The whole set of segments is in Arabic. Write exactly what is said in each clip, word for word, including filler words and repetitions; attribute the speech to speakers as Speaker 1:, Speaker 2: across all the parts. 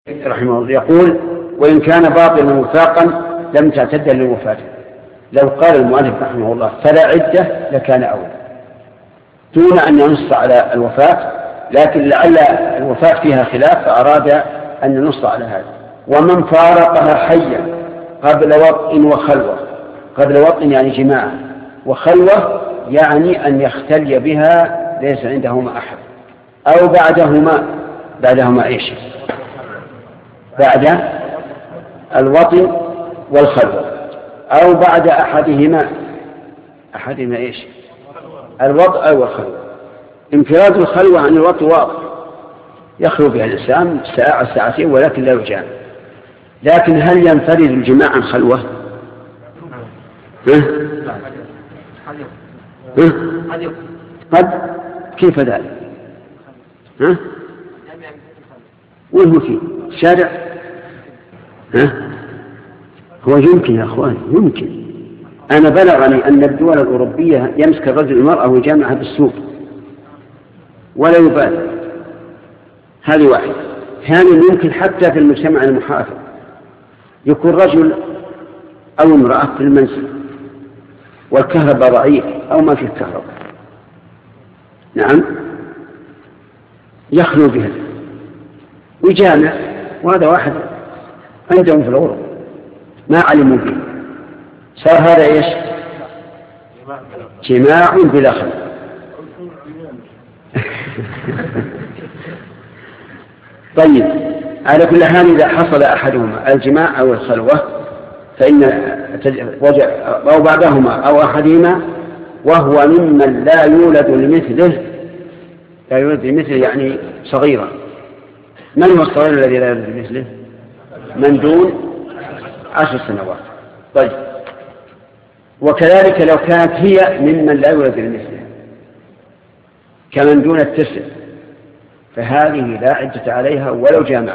Speaker 1: رحمه الله يقول: وإن كان باطلا وفاقا لم تعتد للوفاة. لو قال المؤلف رحمه الله فلا عدة لكان أولى دون أن ينص على الوفاة، لكن لعل الوفاة فيها خلاف فأراد أن ينص على هذا. ومن فارقها حيا قبل وطء وخلوة، قبل وطء يعني جماعة، وخلوة يعني أن يختلي بها ليس عندهما أحد، أو بعدهما. بعدهما إيش؟ بعد الوطء والخلوة، أو بعد أحدهما. أحدهما إيش؟ الوطء أو الخلوة. انفراد الخلوة عن الوطء واضح، يخلو بها الإنسان ساعة ساعتين ولكن لا يجامع. لكن هل ينفرد الجماع عن خلوة؟ ها؟ ها؟ قد كيف ذلك؟ ها؟ وين هو فيه؟ شارع؟ ها؟ هو يمكن يا أخوان، يمكن. أنا بلغني أن الدول الأوروبية يمسك الرجل المرأة ويجامعها بالسوق ولا يبالي. هذه واحدة. ثانيا يمكن حتى في المجتمع المحافظ يكون رجل أو امرأة في المنزل والكهرباء ضعيف أو ما في الكهرباء، نعم، يخلو بها ويجامع، وهذا واحد عندهم في الأوروبا ما علموا به، صار هذا إيش؟ جماع بلا خلوة. طيب، على كل حال إذا حصل أحدهما الجماع أو الخلوة فإن أو بعدهما أو أحدهما وهو ممن لا يولد لمثله، لا يولد لمثله يعني صغيرا. من هو الصغير الذي لا يولد لمثله؟ من دون عشر سنوات. طيب، وكذلك لو كانت هي ممن لا يولد لمثله كمن دون التسع، فهذه لا عدة عليها ولو جامعة،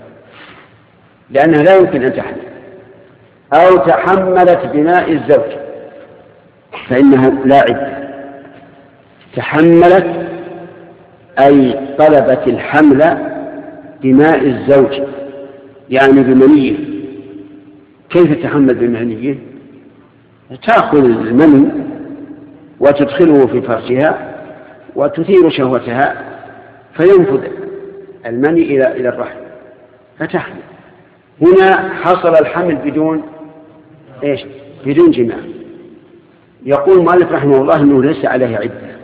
Speaker 1: لأنها لا يمكن أن تحمل. أو تحملت بماء الزوج فإنها لا عدة. تحملت أي طلبت الحمل بماء الزوج يعني بمنيه. كيف تحمل بمنيه؟ تأخذ المني وتدخله في فرجها وتثير شهوتها فينفذ المني إلى إلى الرحم فتحمل. هنا حصل الحمل بدون إيش؟ بدون جماع. يقول المؤلف رحمه الله أنه ليس عليه عدة،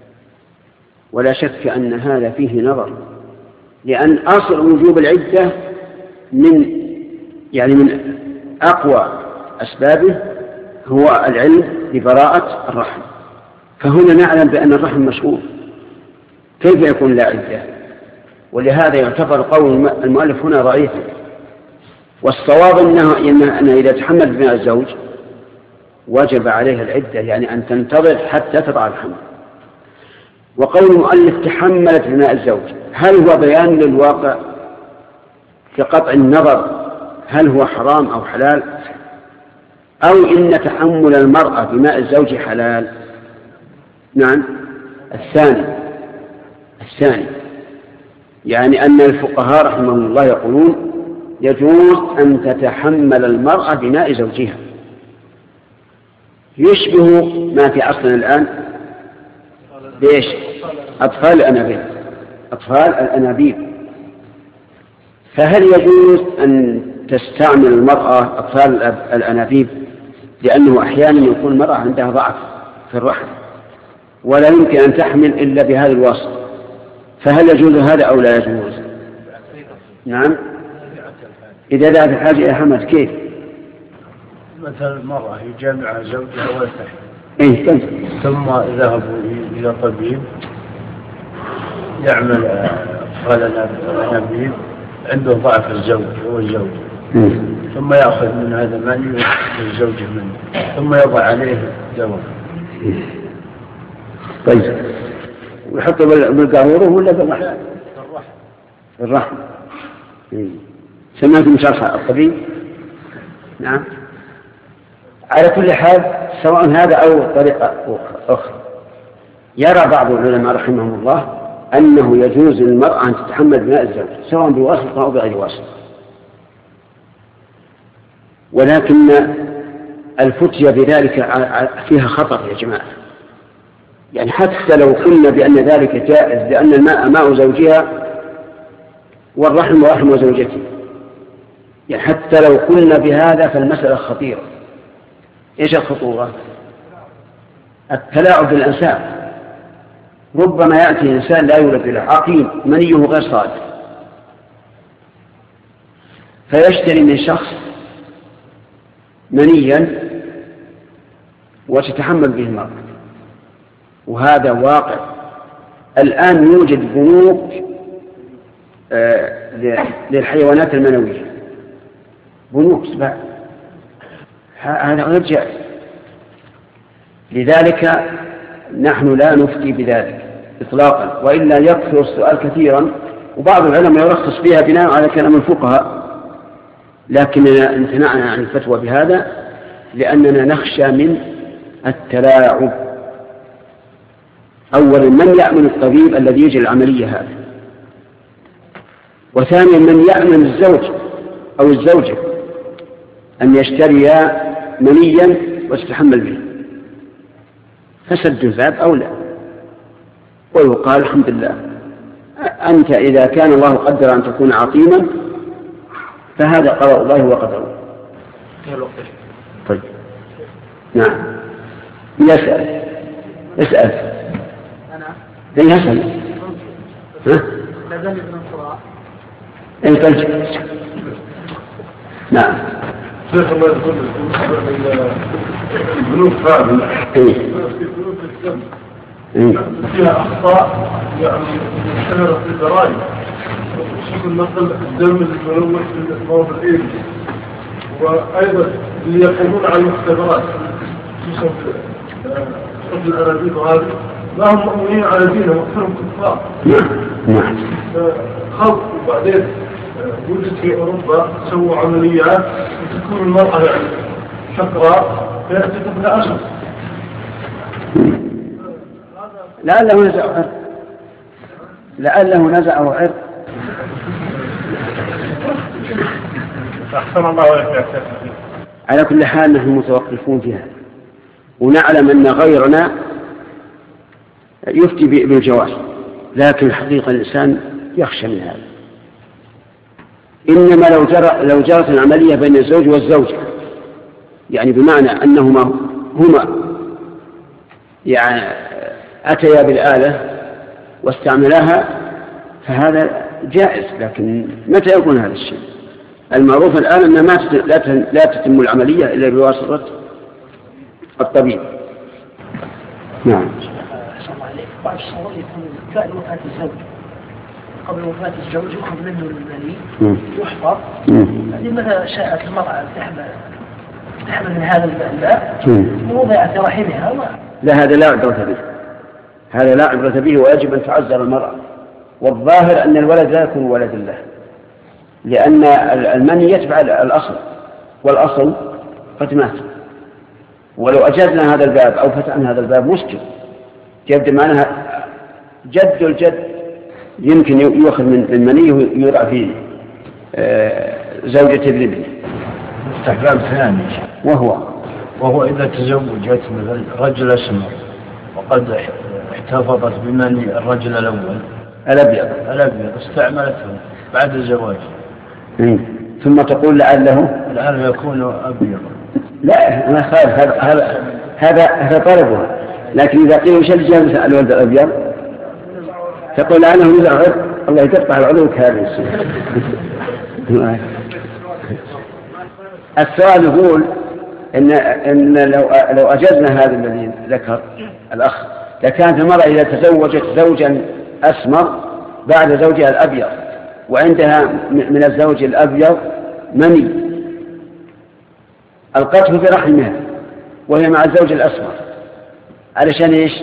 Speaker 1: ولا شك أن هذا فيه نظر، لأن أصل وجوب العدة من يعني من أقوى أسبابه هو العلم ببراءة الرحم، فهنا نعلم بأن الرحم مشغول، كيف يكون لا عدة؟ ولهذا يعتبر قول المؤلف هنا ضعيفا، والصواب أنه, إنه إذا تحمل بماء الزوج وجب عليها العدة، يعني أن تنتظر حتى تضع الحمل. وقول المؤلف تحملت بماء الزوج هل هو بيان للواقع كقطع النظر هل هو حرام أو حلال، أو إن تحمل المرأة بماء الزوج حلال؟ نعم، الثاني الثاني يعني أن الفقهاء رحمهم الله يقولون يجوز أن تتحمل المرأة بماء زوجها، يشبه ما في عصرنا الآن بإيش؟ أطفال الأنابيب أطفال الأنابيب فهل يجوز أن تستعمل المرأة أطفال الأنابيب؟ لأنه أحيانا يكون المرأة عندها ضعف في الرحم ولا يمكن أن تحمل إلا بهذا الواسطة، فهل يجوز هذا أو لا يجوز؟ نعم، إذا ذهب الحاجة إلى حمل كيف؟
Speaker 2: مثلا المرأة يجامعها زوجها ولا تحمل،
Speaker 1: إيه كيف؟
Speaker 2: ثم ذهبوا إلى طبيب يعمل أطفال الأنابيب عنده ضعف الزوج هو الزوج، ثم يأخذ من هذا المني والزوج منه ثم يضع عليه دواء.
Speaker 1: طيب، ويحطه بالقارورة ولا بالرحم؟ الرحم. سمعتم شرح الطبيب؟ نعم. على كل حال سواء هذا أو طريقة أخرى، يرى بعض العلماء رحمهم الله أنه يجوز للمرأة أن تتحمل بناء الزوج سواء بواسطة أو بغير واسطة، ولكن الفتية بذلك فيها خطر يا جماعة. يعني حتى لو قلنا بأن ذلك جائز لأن الماء ماء زوجها والرحم رحم زوجته، يعني حتى لو قلنا بهذا فالمسألة خطيرة. إيش الخطورة؟ التلاعب بالأنساب. ربما يأتي إنسان لا يولد له عقيم منيه غير صالح، فيشتري من شخص منيا وتتحمل به المرأة، وهذا واقع. الآن يوجد بنوك آه للحيوانات المنوية، بنوك سباع، هذا غير جائز. لذلك نحن لا نفتي بذلك إطلاقا، وإلا يكثر السؤال كثيرا، وبعض العلماء يرخص فيها بناء على كلام الفقهاء، لكننا امتنعنا عن الفتوى بهذا لأننا نخشى من التلاعب. أولا من يأمن الطبيب الذي يجري العملية هذه، وثانيا من يأمن الزوج أو الزوجة أن يشتريا منيا وتتحمل به، فسد الباب أولى. ويقال الحمد لله أنت إذا كان الله قدر أن تكون عقيما فهذا قضاء الله وقدره. طيب نعم يسأل اسأل
Speaker 3: أنا
Speaker 1: يسأل ها
Speaker 3: لازال ابن القراء
Speaker 1: أي تلج نعم
Speaker 4: شيخ الله يقول البنوك فاضل
Speaker 1: إيه
Speaker 4: في بنوك الدم
Speaker 1: إيه
Speaker 4: فيها أخطاء يعني مشتهرة في الجرائم، خصوصا مثل الدم الملوث في المواد الإيد، وأيضا اللي يقومون على المختبرات خصوصا في قبل الأنابيب وهذه لا هم مؤمنين على دينهم وأكثرهم كفار.
Speaker 1: نعم
Speaker 4: خلط. وبعدين وجد في أوروبا سووا عمليات وتكون المرأة يعني شقراء فيأتي طفل أشخص.
Speaker 1: لعله نزع عرق لعله نزعه عرق
Speaker 4: أحسن الله عليك.
Speaker 1: على كل حال نحن متوقفون في هذا، ونعلم أن غيرنا يفتي بالجواز، لكن الحقيقة الإنسان يخشى من هذا. إنما لو جرى لو جرت العملية بين الزوج والزوجة، يعني بمعنى أنهما هما يعني أتيا بالآلة واستعملاها فهذا جائز، لكن متى يكون هذا الشيء؟ المعروف الآن أن ما لا تتم العملية إلا بواسطة الطبيب. نعم.
Speaker 3: أحسن الله عليك. بعض الصور يكون بعد وفاة الزوج قبل وفاة الزوج يأخذ منه المني يحفظ، بعدين متى شاءت المرأة تحمل تحمل من هذا الماء ووضعت في رحمها.
Speaker 1: لا هذا لا عبرة به، هذا لا عبرة به، ويجب أن تعذر المرأة. والظاهر أن الولد لا يكون ولد له، لأن المني يتبع الأصل، والأصل قد مات. ولو أجدنا هذا الباب أو فتحنا هذا الباب مشكل، جد معناها جد الجد يمكن يؤخذ من المني ويرعى في زوجة الابن.
Speaker 2: استحباب ثاني
Speaker 1: وهو
Speaker 2: وهو إذا تزوجت مثل رجل أسمر وقد احتفظت بمني الرجل الأول
Speaker 1: الأبيض
Speaker 2: الأبيض استعملته بعد الزواج
Speaker 1: ثم تقول لعله
Speaker 2: لعله يكون أبيض.
Speaker 1: لا ما خالف، هذا هذا هذا هذا طلبه، لكن إذا قيل وش الجانب الولد الأبيض تقول لعله نزع عرق، الله يقطع العضو كامل. السؤال يقول إن إن لو لو أجزنا هذا الذي ذكر الأخ، لكانت المرأة إذا تزوجت زوجا أسمر بعد زوجها الأبيض وعندها من الزوج الأبيض مني، ألقته في رحمها وهي مع الزوج الأسمر، علشان إيش؟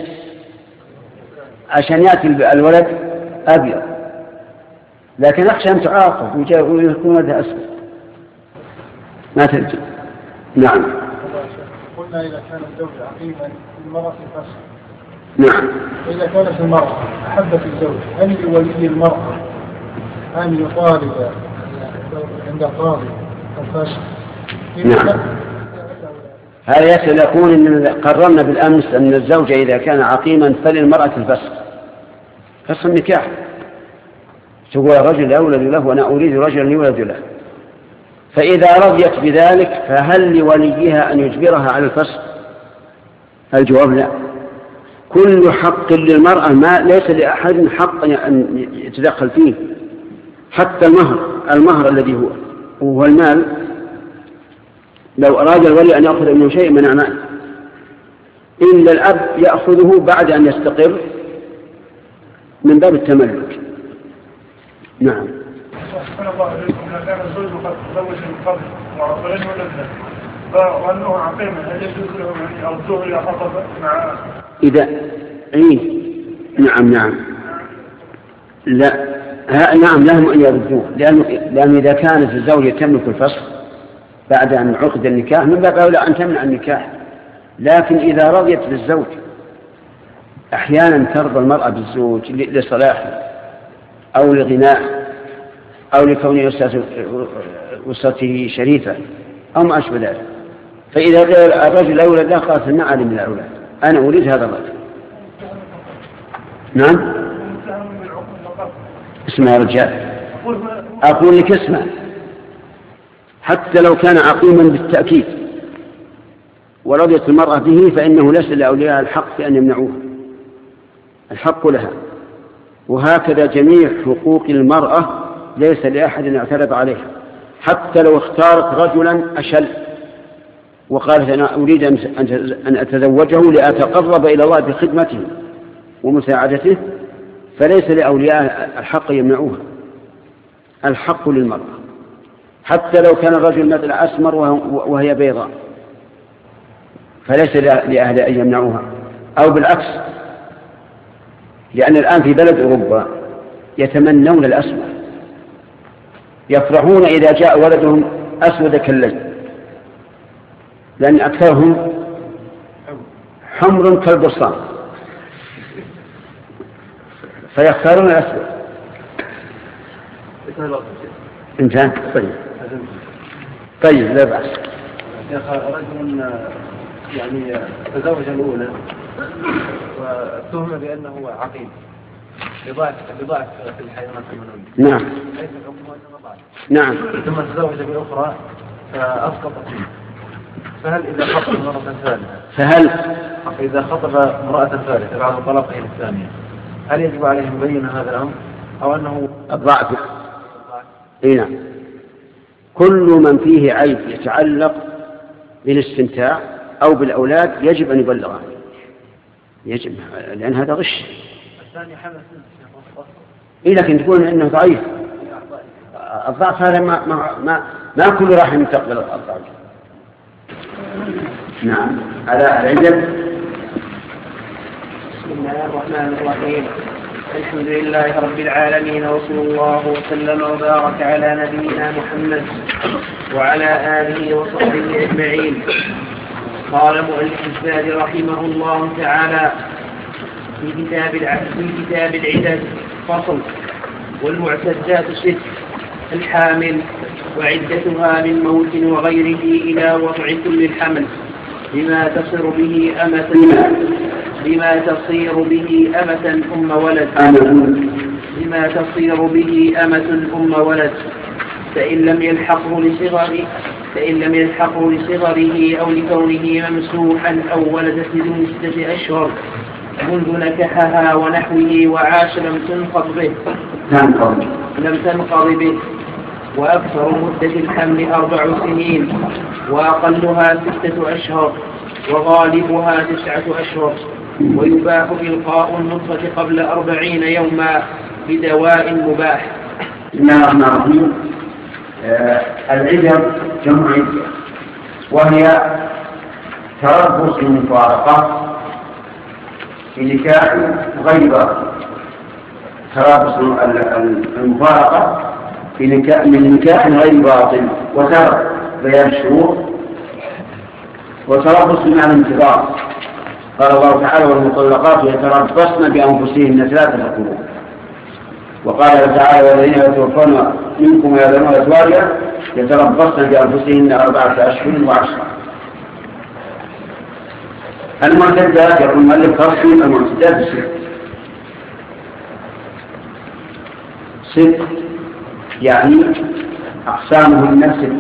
Speaker 1: عشان يأتي الولد أبيض، لكن أخشى أن تعاقب ويكون ولدها أسمر ما تلجأ. نعم.
Speaker 4: قلنا إذا كان الزوج عقيما المرأة فاسد،
Speaker 1: نعم.
Speaker 5: إذا كانت المرأة أحبت الزوج هل لولي المرأة أن يطالب عند القاضي الفسخ؟
Speaker 1: نعم. هذا يسأل يقول إن قررنا بالأمس أن الزوج إذا كان عقيما فللمرأة الفسخ، فسخ النكاح، تقول الرجل يولد له وأنا أريد رجلا يولد له، فإذا رضيت بذلك فهل لوليها أن يجبرها على الفسخ؟ الجواب لا. كل حق للمرأة ما ليس لأحد حق أن يتدخل فيه، حتى المهر المهر الذي هو هو المال، لو أراد الولي أن يأخذ منه شيء من أعمال إلا الأب يأخذه بعد أن يستقر من باب التملك. نعم.
Speaker 4: أحسن الله عليكم. إذا كان الزوج قد تزوج من قبل وغير ولد وأنه عقيم هل يجوز له أن يرجوه إلى خطب مع
Speaker 1: إذا إيه نعم نعم لا ها نعم لهم أن يردوه، لأنه لأن إذا كانت الزوجة تملك الفسخ بعد أن عقد النكاح من باب أولى أن تمنع النكاح. لكن إذا رضيت بالزوج، أحيانا ترضى المرأة بالزوج لصلاحه أو لغناه أو لكون أسرته شريفة أو ما أشبه ذلك، فإذا الرجل لا يولد له قالت ما علي من الأولاد، أنا أريد هذا الرجل. نعم. اسمع يا رجال، أقول لك اسمع، حتى لو كان عقيما بالتأكيد ورضيت المرأة به فإنه ليس لأولياء الحق في أن يمنعوه، الحق لها. وهكذا جميع حقوق المرأة ليس لأحد أن يعترض عليها، حتى لو اختارت رجلا أشل وقالت أنا أريد أن أتزوجه لأتقرب إلى الله بخدمته ومساعدته، فليس لأولياء الحق يمنعوها، الحق للمرأة، حتى لو كان الرجل مثل أسمر وهي بيضاء فليس لأهل أن يمنعوها، أو بالعكس، لأن الآن في بلد أوروبا يتمنون الأسمر، يفرحون إذا جاء ولدهم أسود كالليل، لأن أكثرهم حمر كالبصان فيختارون الأسود. انتهى. طيب طيب لا بأس.
Speaker 2: يا أخي رجل يعني تزوج الأولى واتهم بأنه عقيم بضاعف بضاعف في الحيوانات المنوية.
Speaker 1: نعم.
Speaker 2: ليس الحكم وإنما ضعف.
Speaker 1: نعم.
Speaker 2: ثم تزوج بأخرى فأسقطت فيه. فهل إذا خطب مرة ثالثة
Speaker 1: فهل
Speaker 2: إذا خطب امرأة ثالثة بعد طلاقه الثانية هل يجب عليه أن يبين هذا الأمر أو أنه
Speaker 1: الضعف؟ إيه نعم. كل من فيه عيب يتعلق بالاستمتاع أو بالأولاد يجب أن يبلغه، يجب، لأن هذا غش.
Speaker 2: الثاني حمل
Speaker 1: إيه لكن تقول إنه ضعيف. الضعف هذا ما ما ما, ما كل رحم تقبل الضعف. نعم. على العجب.
Speaker 6: بسم الله الرحمن الرحيم. الحمد لله رب العالمين، وصلى الله وسلم وبارك على نبينا محمد وعلى آله وصحبه أجمعين. قال مؤلف الزاد رحمه الله تعالى في كتاب في كتاب العدد فصل: والمعتدات ست: الحامل وعدتها من موت وغيره إلى وضع كل الحمل بما تصير به أمة بما تصير به أمة أم ولد بما تصير به أمة أم ولد فإن لم يلحقه لصغره فإن لم يلحقه لصغره أو لكونه ممسوحا أو ولدت بدون ستة أشهر منذ نكحها ونحوه وعاش لم تنقض به لم تنقض به وأكثر مدة الحمل أربع سنين وأقلها ستة أشهر وغالبها تسعة أشهر. ويباح إلقاء النطفة قبل أربعين يوما بدواء مباح.
Speaker 1: بسم الله الرحمن الرحيم. العدة جمع عدة، وهي تربص المفارقة في نكاح غير باطل. تربص المفارقة في نكاح من نكاح غير باطل، وترك بيان الشروط، وتربص بمعنى انتظار قال الله تعالى والمطلقات يتربصن بأنفسهن ثلاثة قروء. وقال تعالى والذين يتوفون منكم ويذرون أزواجا يتربصن بأنفسهن أربعة أشهر وعشرة. المعتدات يقول المؤلف تفصيل المعتدات ست ست يعني أقسامهن ست،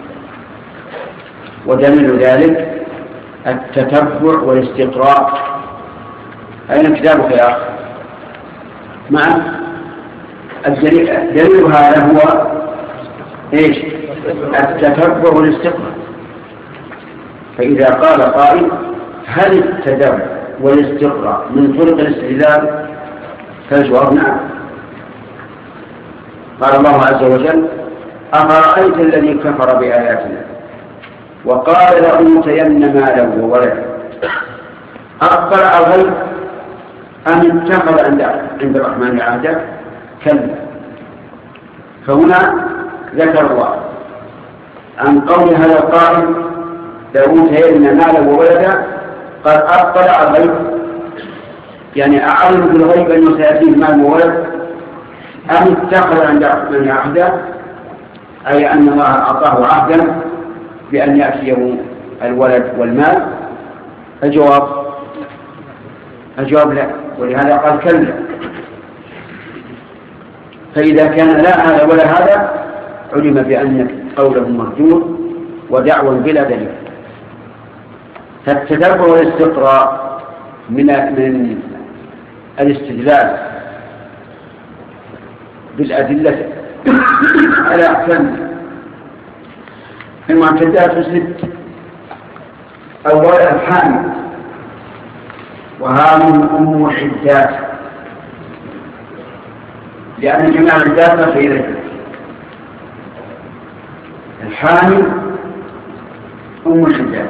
Speaker 1: ودليل ذلك التتبع والاستقراء. أين كتابك يا أخي؟ معك الدليل هذا هو إيش؟ التتبع والاستقراء. فإذا قال قائل هل التتبع والاستقراء من طرق الاستدلال؟ فالجواب نعم. قال الله عز وجل أفرأيت الذي كفر بآياتنا وقال لأوتين مالا وولدا أطلع الغيب أم اتخذ عند الرحمن عهدا؟ كلا. فهنا ذكر الله عن قول هذا القائل لأوتين مالا وولدا قد أطلع الغيب، يعني أعلم بالغيب أنه سيأتيه مال وولد، أم اتخذ عند الرحمن عهدا، أي أن الله أعطاه عهدا بأن يأتيه الولد والمال. الجواب الجواب لا، ولهذا قال كلا. فإذا كان لا هذا ولا هذا علم بأن قوله مردود ودعوى بلا دليل. فالتدبر والاستقراء من من الاستدلال بالأدلة على أحكام المعتدات ست. أولا الحامل، وهذه أم العدات، لأن جميع العدات في إليه. الحامل أم العدات،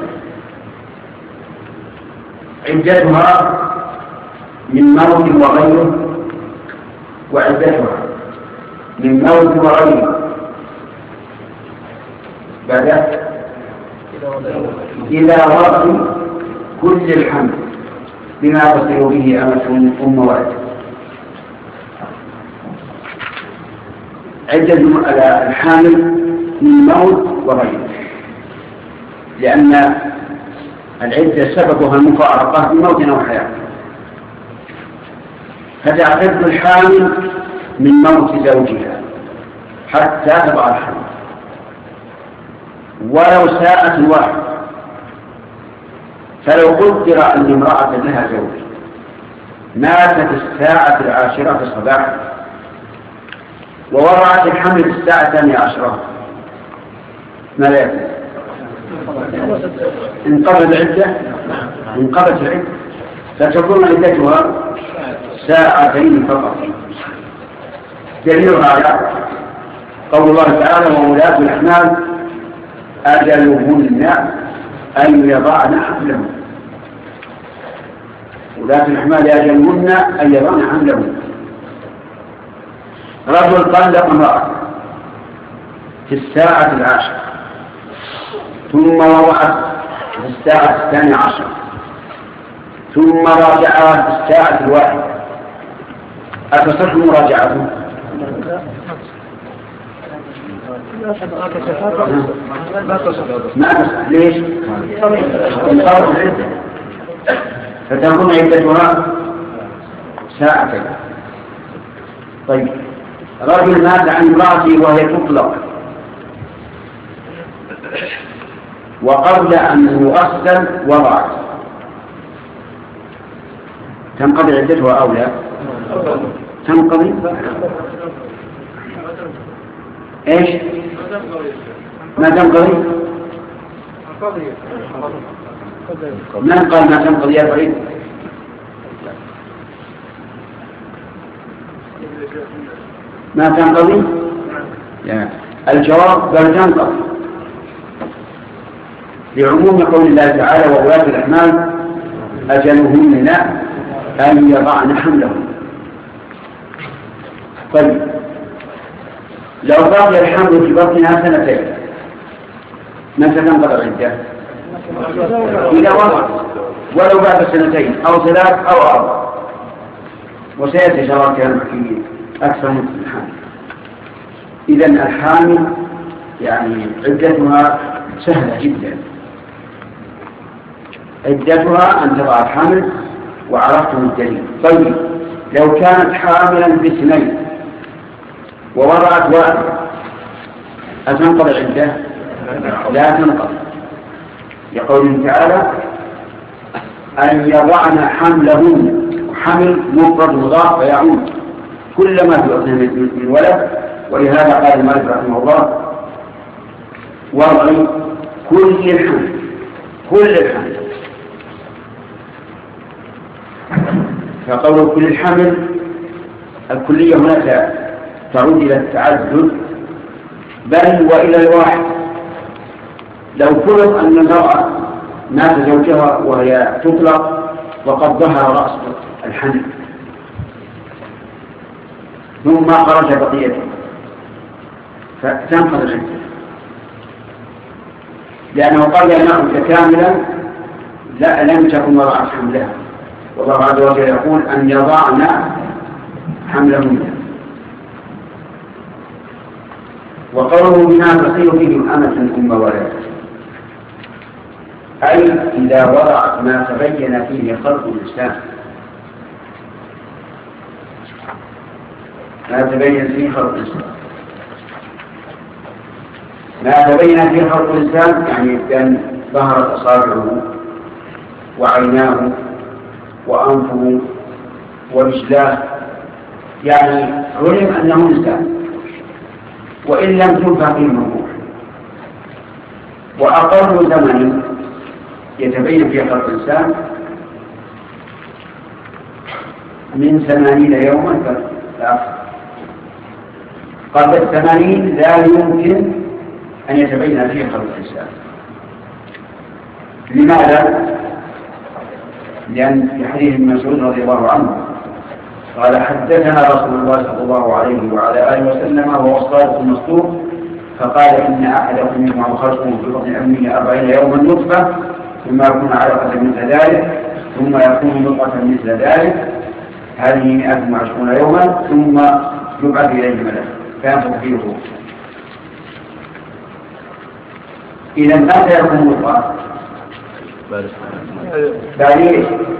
Speaker 1: عدتها من موت وغيره، وعدتها من موت وغيره بعد إلى وقت كل الحمل بما تصل به أمة أم ولد. عدة الحامل من موت وغيره، لأن العدة سببها المفارقة بموت أو حياة، فتعتد الحامل من موت زوجها حتى تضع الحمل ولو ساءت الواحد. فلو قدر أن امرأة لها زوج ماتت الساعة العاشرة صباحا ووضعت الحمل في الساعة الثانية عشرة، ماذا يكون؟ انقضت العدة انقضت العدة فتكون عدتها ساعتين فقط. دليل هذا قول الله تعالى وولاة الأحمال أجلهن أن يضعن حملهن. ولاة الأحمال أجلهن أن يضعن حملهن. رجل طلق امرأة في الساعة العاشرة ثم وضعت في الساعة الثانية عشرة ثم راجعها في الساعة الواحدة، أتصح مراجعته؟ ما تصح. ليش؟ انقضت العدة فتكون عدتها ساعتين. طيب رجل مات عن امرأته وهي تطلق وقبل أن يغسل وضعت، تنقضي عدتها أو لا؟ تنقضي. إيش؟ ما تنقضي؟ من قال ما تنقضي يا فريد؟ ما تنقضي؟ الجواب بل تنقضي، لعموم قول الله تعالى وولاة الأحمال أجلهن أن يضعن حملهن. طيب لو بقي الحمل في بطنها سنتين متى تنقضي العدة؟ إذا وضع ولو بعد سنتين أو ثلاث أو أربع، وسيأتي شرار كلام في أكثر من الحامل. إذن الحامل يعني عدتها سهلة جدا، عدتها أن تضع الحمل وعرفتم الدليل. طيب لو كانت حاملا باثنين ووضعت واحد أتنقض العدة؟ لا تنقض، لقوله تعالى أن يضعن حملهن، حمل مفرد مضاف فيعود كل ما في أذنه من ولد. ولهذا قال المالك رحمه الله وضع كل الحمل، كل الحمل. فقول كل الحمل الكلية هنا تعود إلى التعدد بل وإلى الواحد. لو فرض أن المرأة مات زوجها وهي تطلق وقد ظهر رأس الحمل ثم خرج بقيته فتنقض العدة، لأنه قال أنه كاملا لا لم تكن وضعت حملها، والله عز وجل يقول أن يضعن حملهن. وقوله بما تصير فيه أمة أم ولد، أي إذا وضعت ما تبين فيه خلق الإنسان، ما تبين فيه خلق الإنسان، ما تبين فيه خلق الإنسان يعني بأن ظهرت أصابعه وعيناه وأنفه ورجلاه، يعني علم أنه إنسان وإن لم تنفع فيه الموضوع. وأقل زمن يتبين فيه خلق الإنسان من ثمانين يوما فأكثر. قبل الثمانين لا يمكن أن يتبين فيه خلق الإنسان. لماذا؟ لأن في حديث ابن مسعود رضي الله عنه قال حدثنا رسول الله صلى الله عليه وعلى آله وسلم وهو الصادق المصدوق فقال إن أحدكم يجمع خلقه في بطن أمه أربعين يوما نطفة ثم يكون علقة مثل ذلك ثم يكون نطفة مثل ذلك هذه مئة وعشرون يوما ثم يبعث إليه ملك فينفخ فيه الروح. إذا متى يكون نطفة؟ بعد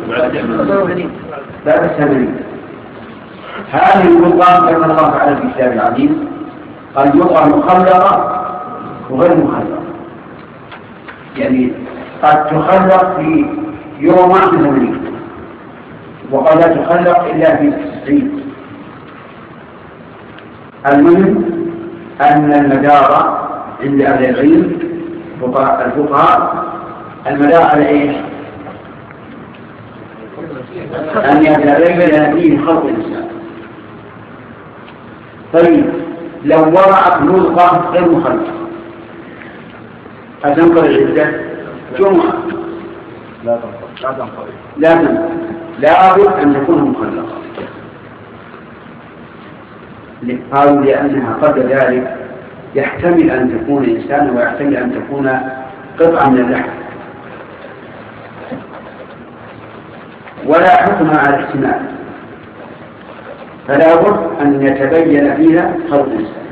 Speaker 1: بعد الثمانين. هذه النطفة كما الله تعالى في كتاب العزيز قد نطفة مخلقة وغير مخلقة، يعني قد تخلق في يوم واحد ثمانين وقد لا تخلق إلا في تسعين. المهم أن المدار عند أهل العلم الفقهاء المدار على إيش؟ أن يتبين فيه خلق الإنسان. طيب لو وضعت ملقى غير مخلقة أتنقل العدة؟ جمعة لا تنقل لا تنقل لا بد أن تكون مخلقة. قالوا لأنها قبل ذلك يحتمل أن تكون إنسانا ويحتمل أن تكون قطعة من اللحم، ولا حكم على الاحتمال، فلا بد أن يتبين فيها خلق الإنسان.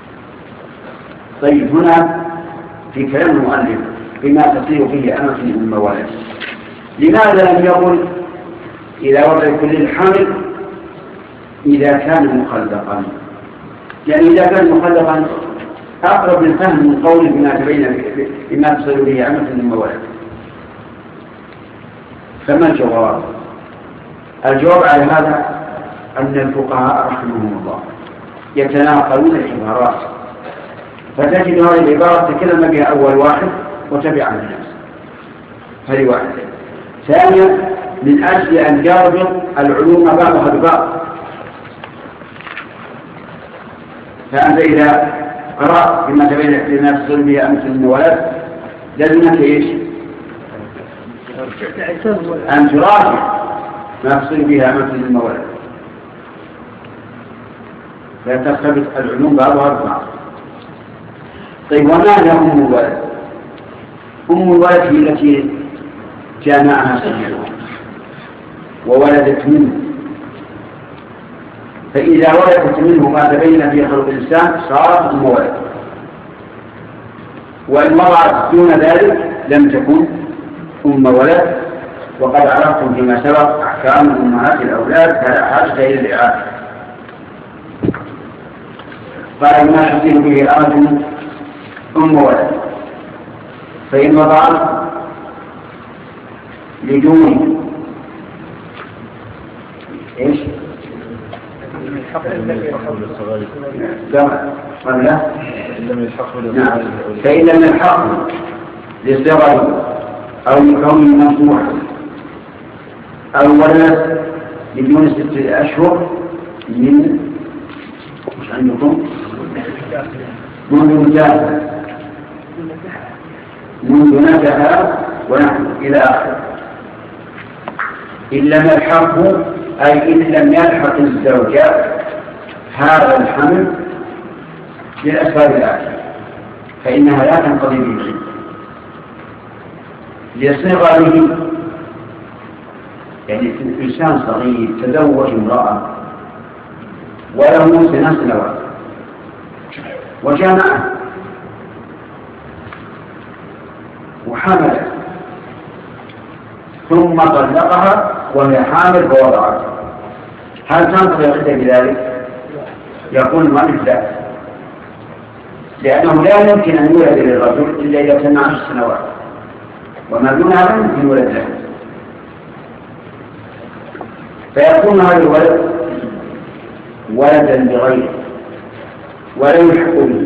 Speaker 1: طيب هنا في كلام المؤلف بما تصير فيه أمة أم ولد، لماذا لم يقل إذا وضع كل الحمل إذا كان مخلقا؟ يعني إذا كان مخلقا أقرب للفهم من قول بما تبين بما تصير به أمة أم ولد. فما الجواب؟ الجواب على هذا أن الفقهاء رحمهم الله يتناقلون العبارات، فتجد هذه العبارة تكلم بها أول واحد وتبعها الناس، هذه واحدة. ثانيا من أجل أن يربط العلوم بعضها ببعض، فأنت إذا قرأت بما تبين بما تصل به أمة الولد لازمك إيش؟ أن تراجع ما تصل به أمة الولد، فتختلف العلوم بعضها ببعض. طيب وما هي أم الولد؟ أم الولد هي التي جامعها سيدها وولدت منه، فإذا ولدت منه ما تبين في خلق الإنسان صارت أم ولد، وإن وضعت دون ذلك لم تكن أم ولد. وقد عرفتم فيما سبق أحكام أمهات الأولاد فلا حاجة إلى الإعادة. قال ما يحصل به الأرض أم ولد، فإن وضعت لدون إيش؟ نعم. فإن لم يلحق للصغر أو لكون مفتوح أو ولد بدون ستة أشهر من مش عندكم منذ نكاح منذ نكاح ونحن إلى آخر، إن لم يلحقه أي إن لم يلحق الزوجة هذا الحمل للأسباب الآتية فإنها لا تنقضي به لصغره، يعني إنسان صغير تزوج امرأة وله ثمان سنوات وجامعه وحملت ثم طلقها وهي حامل فوضعت، هل تنقضي العدة بذلك؟ يقول المؤلف لا، لأنه لا يمكن أن يولد للرجل إلا إذا تم عشر سنوات، وما دون هذا يمكن يولد له، فيكون هذا الولد ولدا بغيره ولا يلحق به.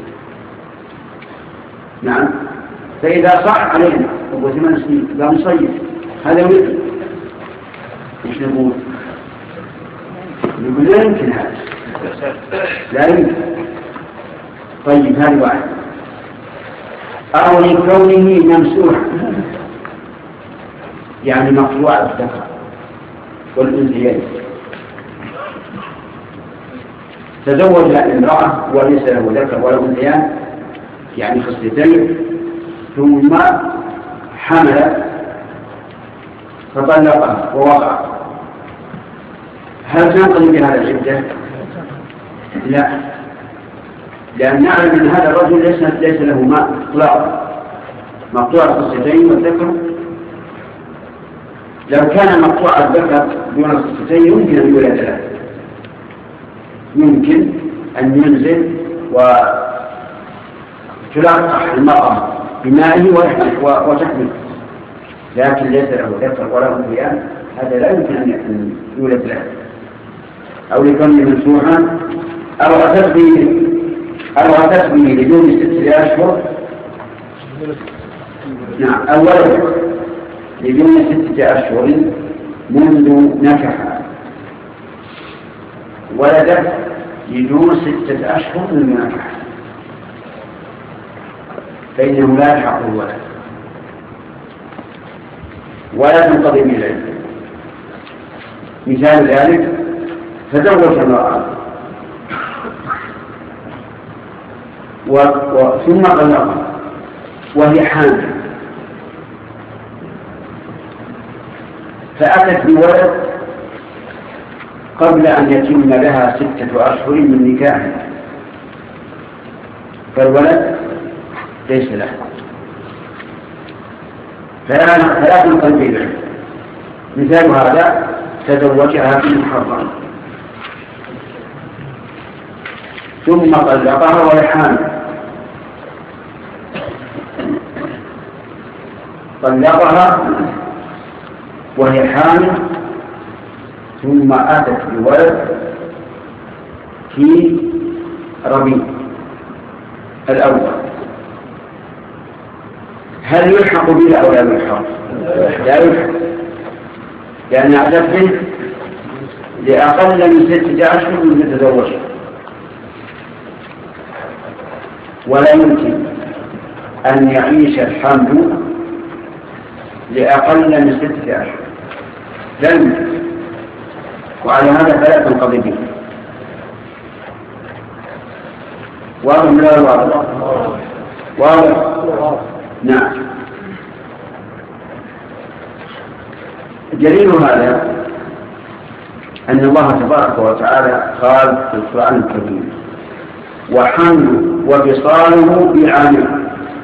Speaker 1: نعم. فإذا صح علينا أبو ثمان سنين لا نصيف هذا ولد، مش نقول نقول لا يمكن هذا، لا يمكن. طيب هذا واحد. أو لكونه ممسوحا يعني مقطوع الذكر والأنثيين، تزوج امرأة وليس له ذكر ولا أنثيان يعني خصلتين ثم حمل فطلقها ووقع، هل تنقضي بهذا العدة؟ لا، لأن نعلم أن هذا الرجل ليس, ليس له ماء إطلاقا، مقطوع الخصلتين والذكر. لو كان مقطوع الذكر دون الخصلتين يمكن أن يولد له، يمكن أن ينزل وتلقح المرأة بمائه وتحمل، لكن ليس له ذكر ولا أنثيان، هذا لا يمكن أن يولد له. أو لكونه ممسوحا أو أتت به أو أتت به بدون ستة أشهر. نعم. أو ولد بدون ستة أشهر منذ نكح، ولدت بدون ستة أشهر منذ نكح، فإنه لا يلحق الولد ولا تنقضي به العدة. مثال ذلك تزوج امرأة ثم طلقها وهي حامل، فأتت بولد قبل أن يتم لها ستة أشهر من نكاح، فالولد ليس له، فلا تنقضي به. مثال هذا تزوجها في محرم ثم طلقها وهي حامل، طلقها وهي حامل ثم أتت بولد في ربيع الأول، هل يلحق به أو لا يلحق؟ لا يلحق، لأن أعدته لأقل من ستة أشهر من يتزوج، ولا يمكن أن يعيش الحمل لأقل من ستة أشهر، لا يمكن، وعلى هذا فلا تنقضي به. واضح من الواضح؟ واضح؟ نعم. دليل هذا أن الله تبارك وتعالى قال في القرآن الكريم وحمله وفصاله في عامين،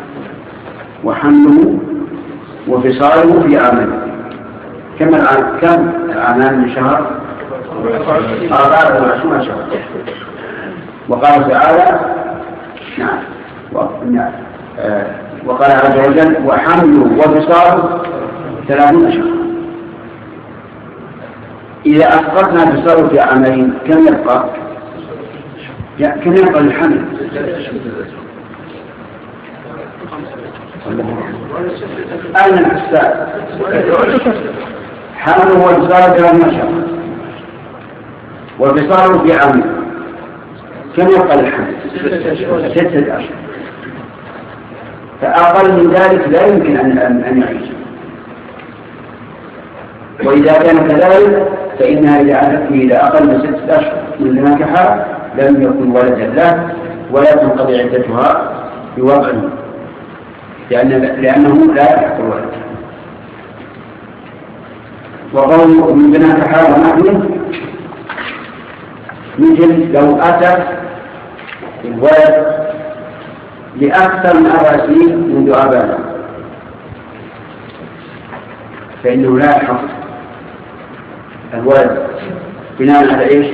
Speaker 1: وحمله وفصاله في عامين. كم العام كم العامان من شهر؟ أربعة وعشرون شهر. وقال تعالى نعم وقال عز وجل وحمله وفصاله ثلاثون شهر. إذا أسقطنا فصاله في عامين كم يبقى؟ كم يبقى الحمل؟ أين الحساب؟ حمله وفصاله ثلاثون شهر وفصاله في عامين كم يبقى الحمل؟ ستة أشهر. فأقل من ذلك لا يمكن أن أن يعيش. وإذا كان كذلك فإنها إذا عادت إلى أقل من ستة أشهر من نكحها لم يكن ولدا له ولا تنقضي عدتها بوضعه، لأن لأنه لا يحق الولد. وقوله من نكحها ونحن مثل لو أتى الولد لأكثر من أربع سنين منذ آبائه فإنه لا يحق الولد بناء على إيش؟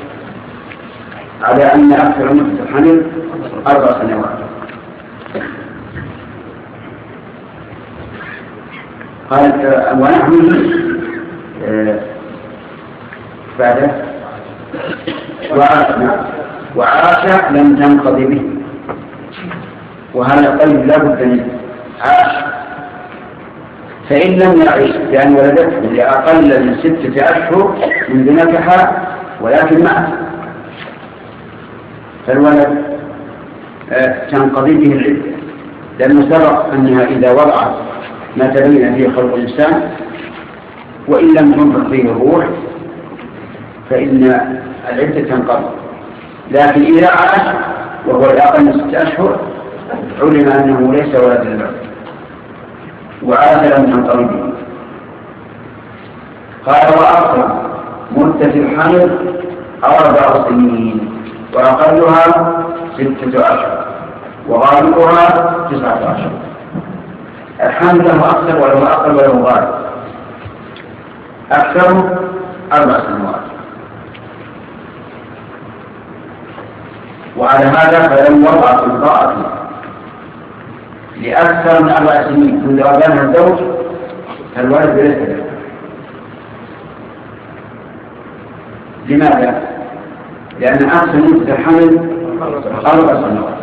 Speaker 1: على أن أكثر مدة الحمل أربع سنوات. قال ونحن آه بعده وعاش لم تنقضي به، وهذا قيد لا بد منه. عاش فإن لم يعيش لأن ولدته لأقل من ستة أشهر من نكحها ولكن مات فالولد تنقضي به العدة، لأنه سبق أنها إذا وضعت ما تبين فيه خلق الإنسان وإن لم تنفق فيه الروح فإن العدة تنقضي. لكن إذا عاش وهو الأقل من ستة أشهر علم أنه ليس ولد له وعاد لم تنقضي به. قال وأقل مدة الحمل أربع سنين وأقلها ستة أشهر وغالبها تسعة أشهر. الحمل له أكثر وله أقل وله غالب. أكثر أربع سنوات. وعلى هذا فلم وضعت امرأة لأكثر من أربع سنين منذ أبانها الزوج فالولد ليس له. لماذا؟ لأن أكثر مدة الحمل أربع سنوات.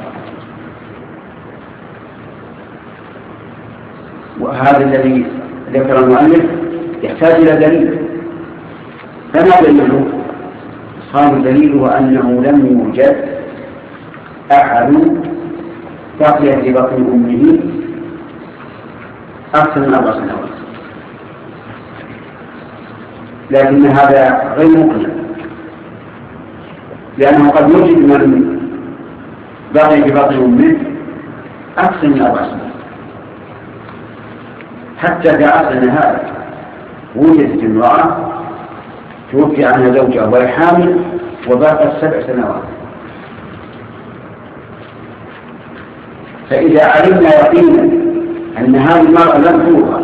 Speaker 1: وهذا الذي ذكر المؤلف يحتاج إلى دليل. فما دليله؟ قال دليله أنه لم يوجد أحد بقي في بطن أمه أكثر من أربع سنوات، لكن هذا غير مقنع، لأنه قد يوجد من بقي في بطن أمه أكثر من أربع سنوات. حتى في عصرنا هذا وجدت امرأة توفي عنها زوجها وهي حامل وباقت سبع سنوات. فإذا علمنا يقينا أن هذه المرأة لم توفى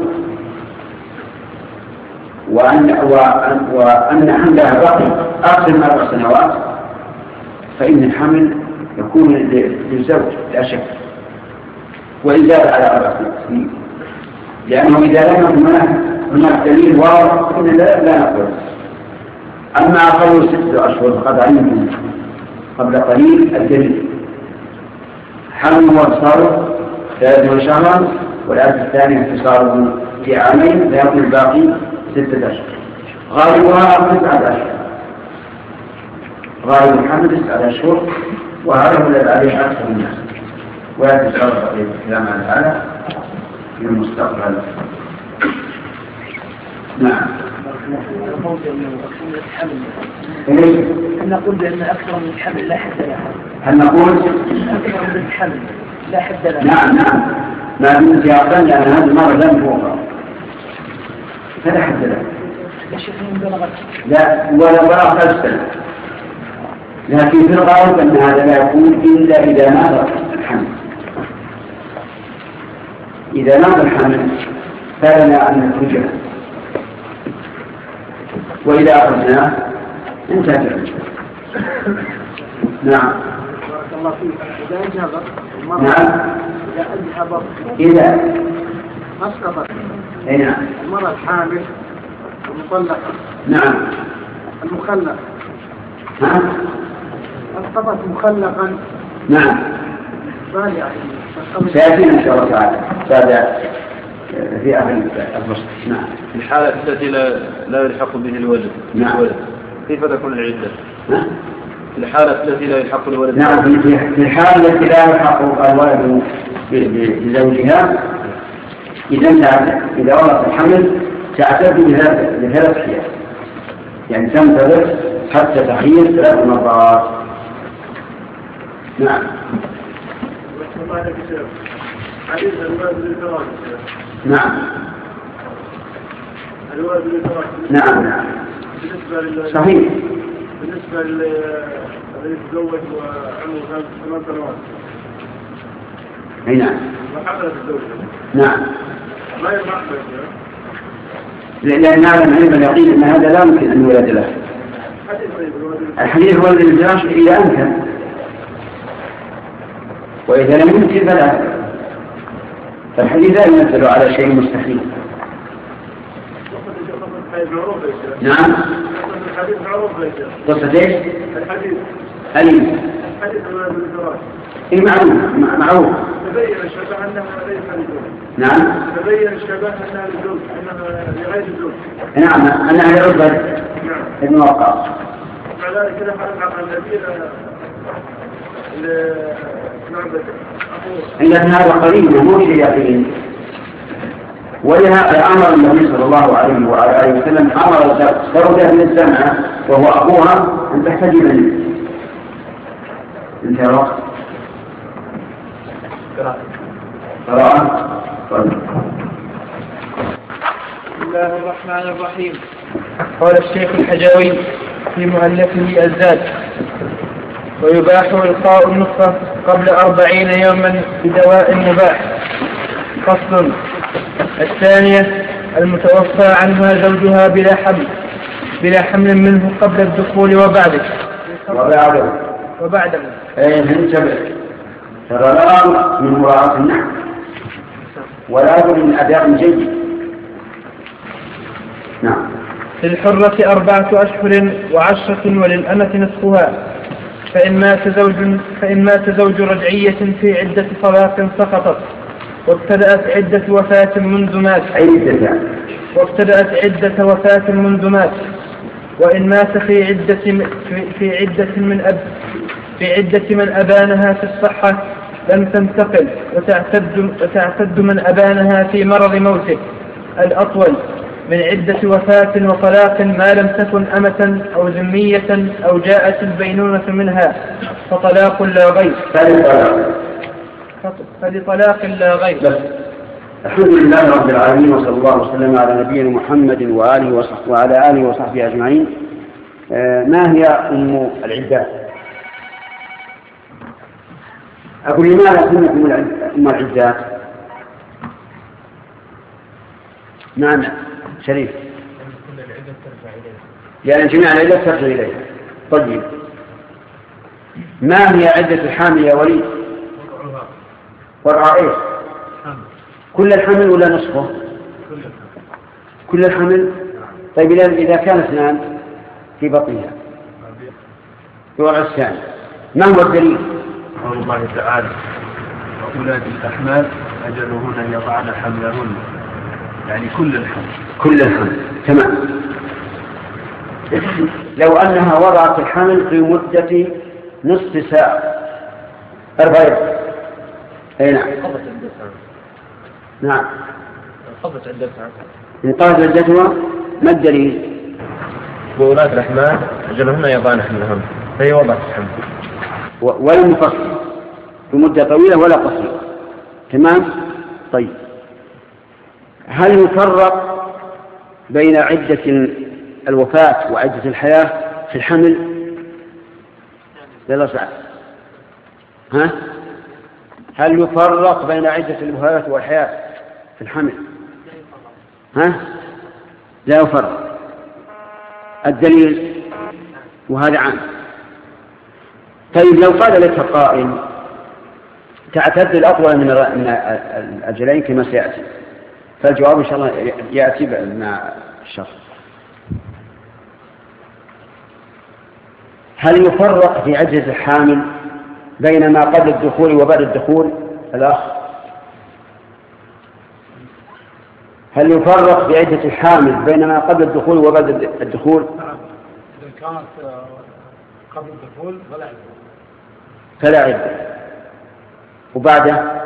Speaker 1: وأن, وأن, وأن حملها بقي أكثر من أربع سنوات فإن الحمل يكون للزوج لا شك، وإن زاد على أربع سنين، لأنه إذا لم يكن هناك دليل واضح فإن لا نقول. أما أقل ستة أشهر فقد علمتم قبل قليل الدليل حمل وانصاره ثلاثون شهرا والآية الثانية انتصاره في عامين فيكون الباقي ستة أشهر. غالبها تسعة أشهر، غالب الحمل تسعة أشهر، وهذا هو الذي عليه أكثر الناس. ولا تشعر الكلام عن هذا في المستقبل. نعم.
Speaker 3: هل نقول بأن أكثر من الحمل لا حد له؟
Speaker 1: هل نقول
Speaker 3: أكثر من الحمل لا حد له؟
Speaker 1: نعم نعم، ما من سياقا لأن هذا المرة لم توقع فلا حد له. لا ولا بلغ ثلاث سنة، لكن في الغالب أن هذا لا يكون إلا إذا مات الحمل. إذا مات الحمل فلنا أن نخرجه، وإذا أخرجناه انتهت العدة. نعم. نعم. إذا
Speaker 5: أسقطت
Speaker 1: نعم
Speaker 5: المرأة الحامل المطلقة
Speaker 1: نعم
Speaker 5: المخلق
Speaker 1: نعم
Speaker 5: أسقطت مخلقا
Speaker 1: نعم
Speaker 5: بالغا
Speaker 1: سيأتينا إن شاء الله تعالى هذا في آخر الفصل. نعم.
Speaker 7: في الحالة التي لا لا يلحق به الولد.
Speaker 1: نعم.
Speaker 7: الولد. كيف تكون العدة؟
Speaker 1: نعم.
Speaker 7: في الحالة التي لا يلحق الولد.
Speaker 1: نعم في الحالة التي لا يلحق الولد بزوجها إذا إذا ورث الحمل تعتد بثلاث أشياء، يعني تنتظر حتى تحيل ثلاث مرات. نعم. نعم. نعم نعم صحيح.
Speaker 4: بالنسبة للذي يتزوج وعمره ثمان سنوات.
Speaker 1: أي نعم.
Speaker 4: وحصلت الزوجة.
Speaker 1: نعم.
Speaker 4: ما يرمح
Speaker 1: لأن نعلم علم اليقين أن هذا لا يمكن أن يولد له. الحديث هو الفراش إذا أمكن، وإذا لم يمكن فلا. فالحديث لا يمثل على شيء مستحيل. نعم.
Speaker 4: الحديث معروف يا شيخ.
Speaker 1: قصة ايش؟
Speaker 4: الحديث.
Speaker 1: أليس؟
Speaker 4: الحديث عن الفراش.
Speaker 1: إيه معروف معروف.
Speaker 4: تبين الشبه أنها ليس للزوج.
Speaker 1: نعم.
Speaker 4: تبين الشبه أنها للزوج، أنها لغير الزوج.
Speaker 1: نعم أنها لعبد ابن وقاص.
Speaker 4: مع ذلك كده حلقة النبي لعبد
Speaker 1: إلا أن هذا قريب مو شيء يقين. ولهذا أمر النبي صلى الله عليه وعلى آله وسلم أمر زوجها من السمع وهو أبوها أن تحتجب منه. انتهى الوقت. قراءة.
Speaker 6: بسم الله الرحمن الرحيم. قال الشيخ الحجاوي في مؤلفه الزاد: ويباح إلقاء النطفة قبل أربعين يوما بدواء مباح. فصل. الثانية: المتوفى عنها زوجها بلا حمل بلا حمل منه قبل الدخول وبعده
Speaker 1: وبعده
Speaker 6: وبعده
Speaker 1: ايه ننتبه. فغرار من مراعاة النحو ولا بد من أداء جيد. نعم.
Speaker 6: للحرة أربعة أشهر وعشرة وللأمة نصفها، فإن مات زوج فإن مات زوج رجعية في عدة طلاق سقطت وابتدأت عدة وفاة منذ مات
Speaker 1: عدة
Speaker 6: وابتدأت عدة وفاة منذ مات وإن مات في عدة في, في عدة من أب في عدة من أبانها في الصحة لم تنتقل وتعتد وتعتد من أبانها في مرض موته الأطول من عدة وفاة وطلاق ما لم تكن أمة أو ذمية أو جاءت البينونة منها فطلاق لا غير فلطلاق لا غير.
Speaker 1: الحمد لله رب العالمين، وصلى الله وسلم على نبينا محمد وآله وصحبه وعلى آله وصحبه أجمعين. ما هي أم العدات؟ أقول لماذا سميتم أم العدات؟ نعم شريف. يعني جميع العدة ترجع إليها. طيب ما هي عدة الحامل يا وليد؟ وضعها ايش؟ كل الحمل ولا نصفه؟ كل الحمل. طيب إذا كان اثنان في بطنها في وضع الثاني ما هو الدليل؟
Speaker 2: قول الله تعالى: وأولاد الأحمال أجلهن أن يضعن حملهن، يعني كل الحمل.
Speaker 1: كل الحمل تمام. لو أنها وضعت الحمل في مدة نصف ساعة أربعين. أي نعم. نعم.
Speaker 7: انقضت عدتها.
Speaker 1: انقضت عدتها. ما الدليل؟
Speaker 7: وأولاد الأحمال أجلهن يضعن حملهن، فهي وضعت الحمل.
Speaker 1: ولا مفصل في مدة طويلة ولا قصيرة. تمام. طيب هل يفرق بين عدة الوفاة وعدة الحياة في الحمل؟ يلا سعد. ها؟ هل يفرق بين عدة الوفاة والحياة في الحمل؟ ها؟ لا يفرق. الدليل؟ وهذا عام. طيب لو قال لك قائل تعتد الأطول من الأجلين كما سيأتي، فالجواب إن شاء الله يأتي مع الشرح. هل يفرق في عدة الحامل بين ما قبل الدخول وبعد الدخول؟ الأخ، هل يفرق في عدة الحامل بين ما قبل الدخول وبعد الدخول؟
Speaker 5: نعم، إذا كانت قبل الدخول فلا عدة.
Speaker 1: فلا عدة. وبعده؟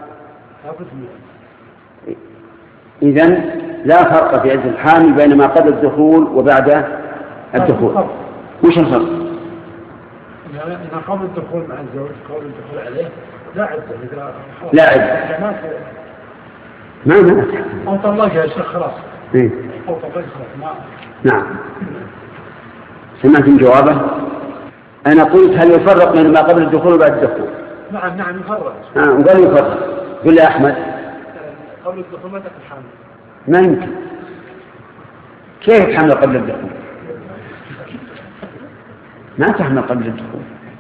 Speaker 1: إذن لا فرق في عدة الحامل بين ما قبل الدخول وبعد الدخول. وش الفرق؟
Speaker 5: إذا قبل الدخول مع الزوج قبل الدخول عليه لا عدة.
Speaker 1: لا عدة. ما ما
Speaker 5: أو طلقها يا شيخ خلاص.
Speaker 1: إيه؟
Speaker 5: أو طلقها خلاص ما.
Speaker 1: نعم. سمعت جوابه؟ أنا قلت هل يفرق بين ما قبل الدخول وبعد الدخول؟
Speaker 5: نعم نعم يفرق.
Speaker 1: آه وقال يفرق. قل لي أحمد.
Speaker 5: قبل الدخول ما تكون حامل.
Speaker 1: ما يمكن. كيف تحمل قبل الدخول؟ ما تحمل قبل الدخول.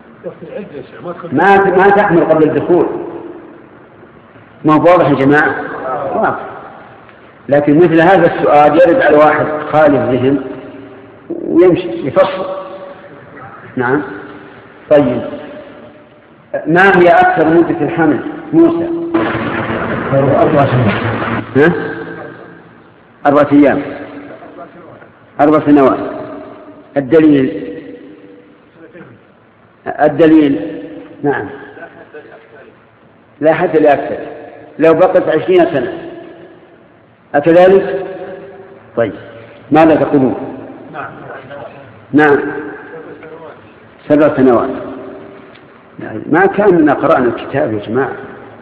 Speaker 1: ما ما تحمل قبل الدخول. ما هو واضح يا جماعة؟ واضح. لكن مثل هذا السؤال يرد على واحد خالي الذهن ويمشي يفصل. نعم. طيب ما هي أكثر مدة الحمل موسى؟
Speaker 5: أربعة سنوات.
Speaker 1: ها؟ أربعة أيام. أربع سنوات. الدليل؟ الدليل نعم لا حد لأكثر. لو بقت عشرين سنة أكذلك؟ طيب ماذا تقولون؟ نعم سبع سنوات. ما كاننا قرأنا الكتاب يا جماعة.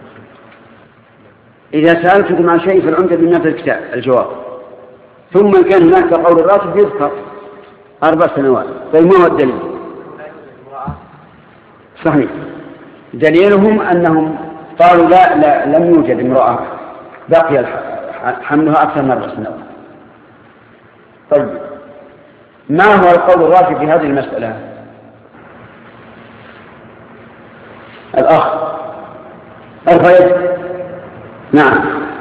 Speaker 1: إذا سألتكم عن شيء فالعمدة بما في الكتاب الجواب، ثم كان هناك قول الراتب يذكر أربع سنوات. طيب ما هو الدليل؟ صحيح. دليلهم أنهم قالوا لا, لا لم يوجد امرأة بقي حملها أكثر من أربع سنوات. طيب ما هو القول الراجح في هذه المسألة؟ الأخ ارفع يدك. نعم.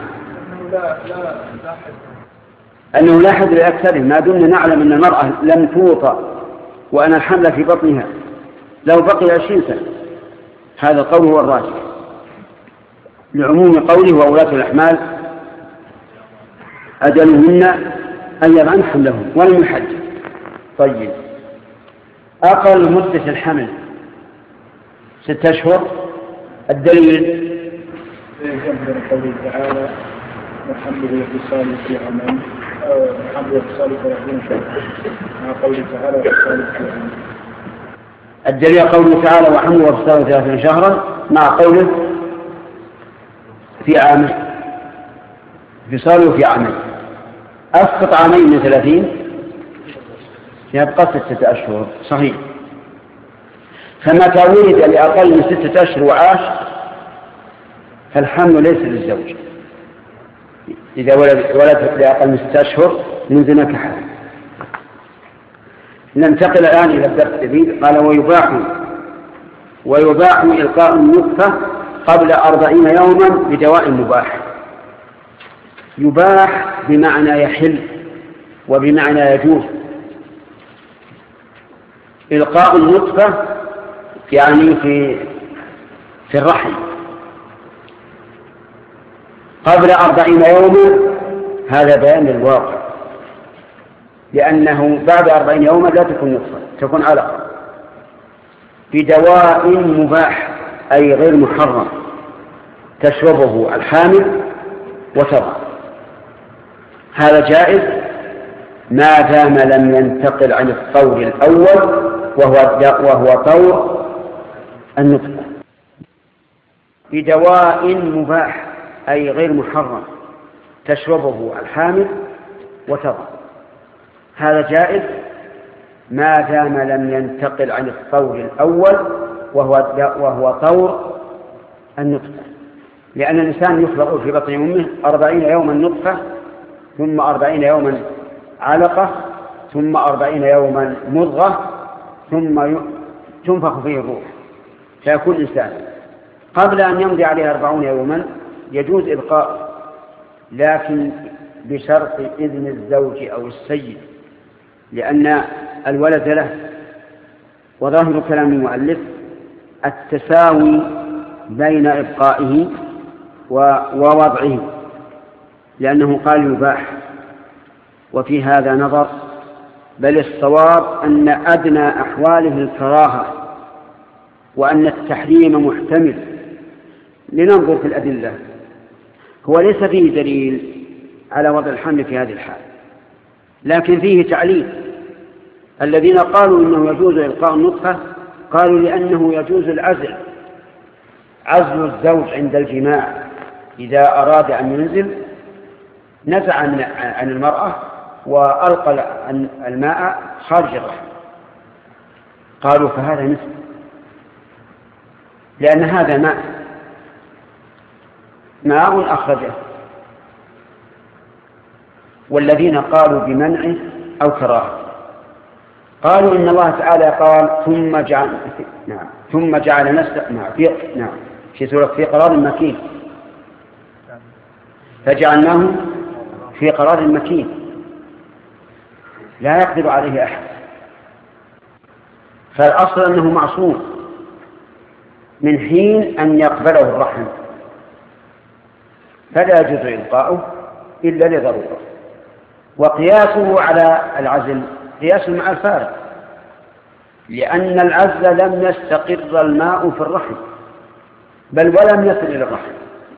Speaker 1: أنه لا حد لأكثره ما دمنا نعلم أن المرأة لم توطأ وأن الحمل في بطنها لو بقي عشرين سنة. هذا القول هو الراجح لعموم قوله وأولاة الأحمال أجلهن أن يضعن حملهن ولم يحدد. طيب أقل مدة الحمل ستة أشهر. الدليل
Speaker 5: يقدر قوله تعالى وحمله وفصاله في عامين وحمله وفصاله ثلاثين شهرا مع قوله تعالى وفصاله في عامين.
Speaker 1: الدليل قوله تعالى وحمله وفصاله ثلاثين شهرا مع قوله في عامين فصاله في عامين. أسقط عامين من ثلاثين يبقى ستة أشهر. صحيح. فمتى ولد لأقل من ستة أشهر وعاش فالحمل ليس للزوج. إذا ولد, ولد لأقل من ستة أشهر منذ نكحه. ننتقل الآن إلى الدرس الجديد. قال ويباح ويباح إلقاء النطفة قبل أربعين يوما بدواء مباح. يباح بمعنى يحل وبمعنى يجوز. إلقاء النطفة يعني في في الرحم قبل أربعين يوما. هذا بيان الواقع لأنه بعد أربعين يوما لا تكون نطفة تكون علقة بدواء مباح أي غير محرم تشربه الحامل وتضع. هذا جائز ما دام لم ينتقل عن الطور الأول وهو وهو طور النطفة. بدواء مباح أي غير محرم تشربه الحامل وتضع. هذا جائز ما دام لم ينتقل عن الطور الأول وهو وهو طور النطفة، لأن الإنسان يخلق في بطن أمه أربعين يوما نطفة، ثم أربعين يوما علقة، ثم أربعين يوما مضغة، ثم تنفخ فيه الروح فيكون إنسان. قبل أن يمضي عليه أربعون يوما يجوز إبقاء، لكن بشرط إذن الزوج أو السيد، لأن الولد له. وظاهر كلام المؤلف التساوي بين إبقائه ووضعه، لأنه قال يباح، وفي هذا نظر، بل الصواب أن أدنى أحواله الكراهة، وأن التحريم محتمل. لننظر في الأدلة. هو ليس فيه دليل على وضع الحمل في هذه الحال، لكن فيه تعليل. الذين قالوا إنه يجوز إلقاء النطفة قالوا لأنه يجوز العزل، عزل الزوج عند الجماع إذا أراد أن ينزل نزع عن المرأة وألقى الماء خارج الرحم. قالوا فهذا مثل، لأن هذا ماء ماء أخرجه. والذين قالوا بمنعه أو كراهه قالوا إن الله تعالى قال ثم جعل نعم ثم جعل نسل نعم في نعم في سورة في قرار مكين، فجعلناه في قرار مكين لا يقدر عليه أحد. فالأصل أنه معصوم من حين أن يقبله الرحم، فلا يجوز إلقاؤه إلا لضرورة. وقياسه على العزل قياس مع الفارق، لأن العزل لم يستقر الماء في الرحم بل ولم يصل إلى الرحم،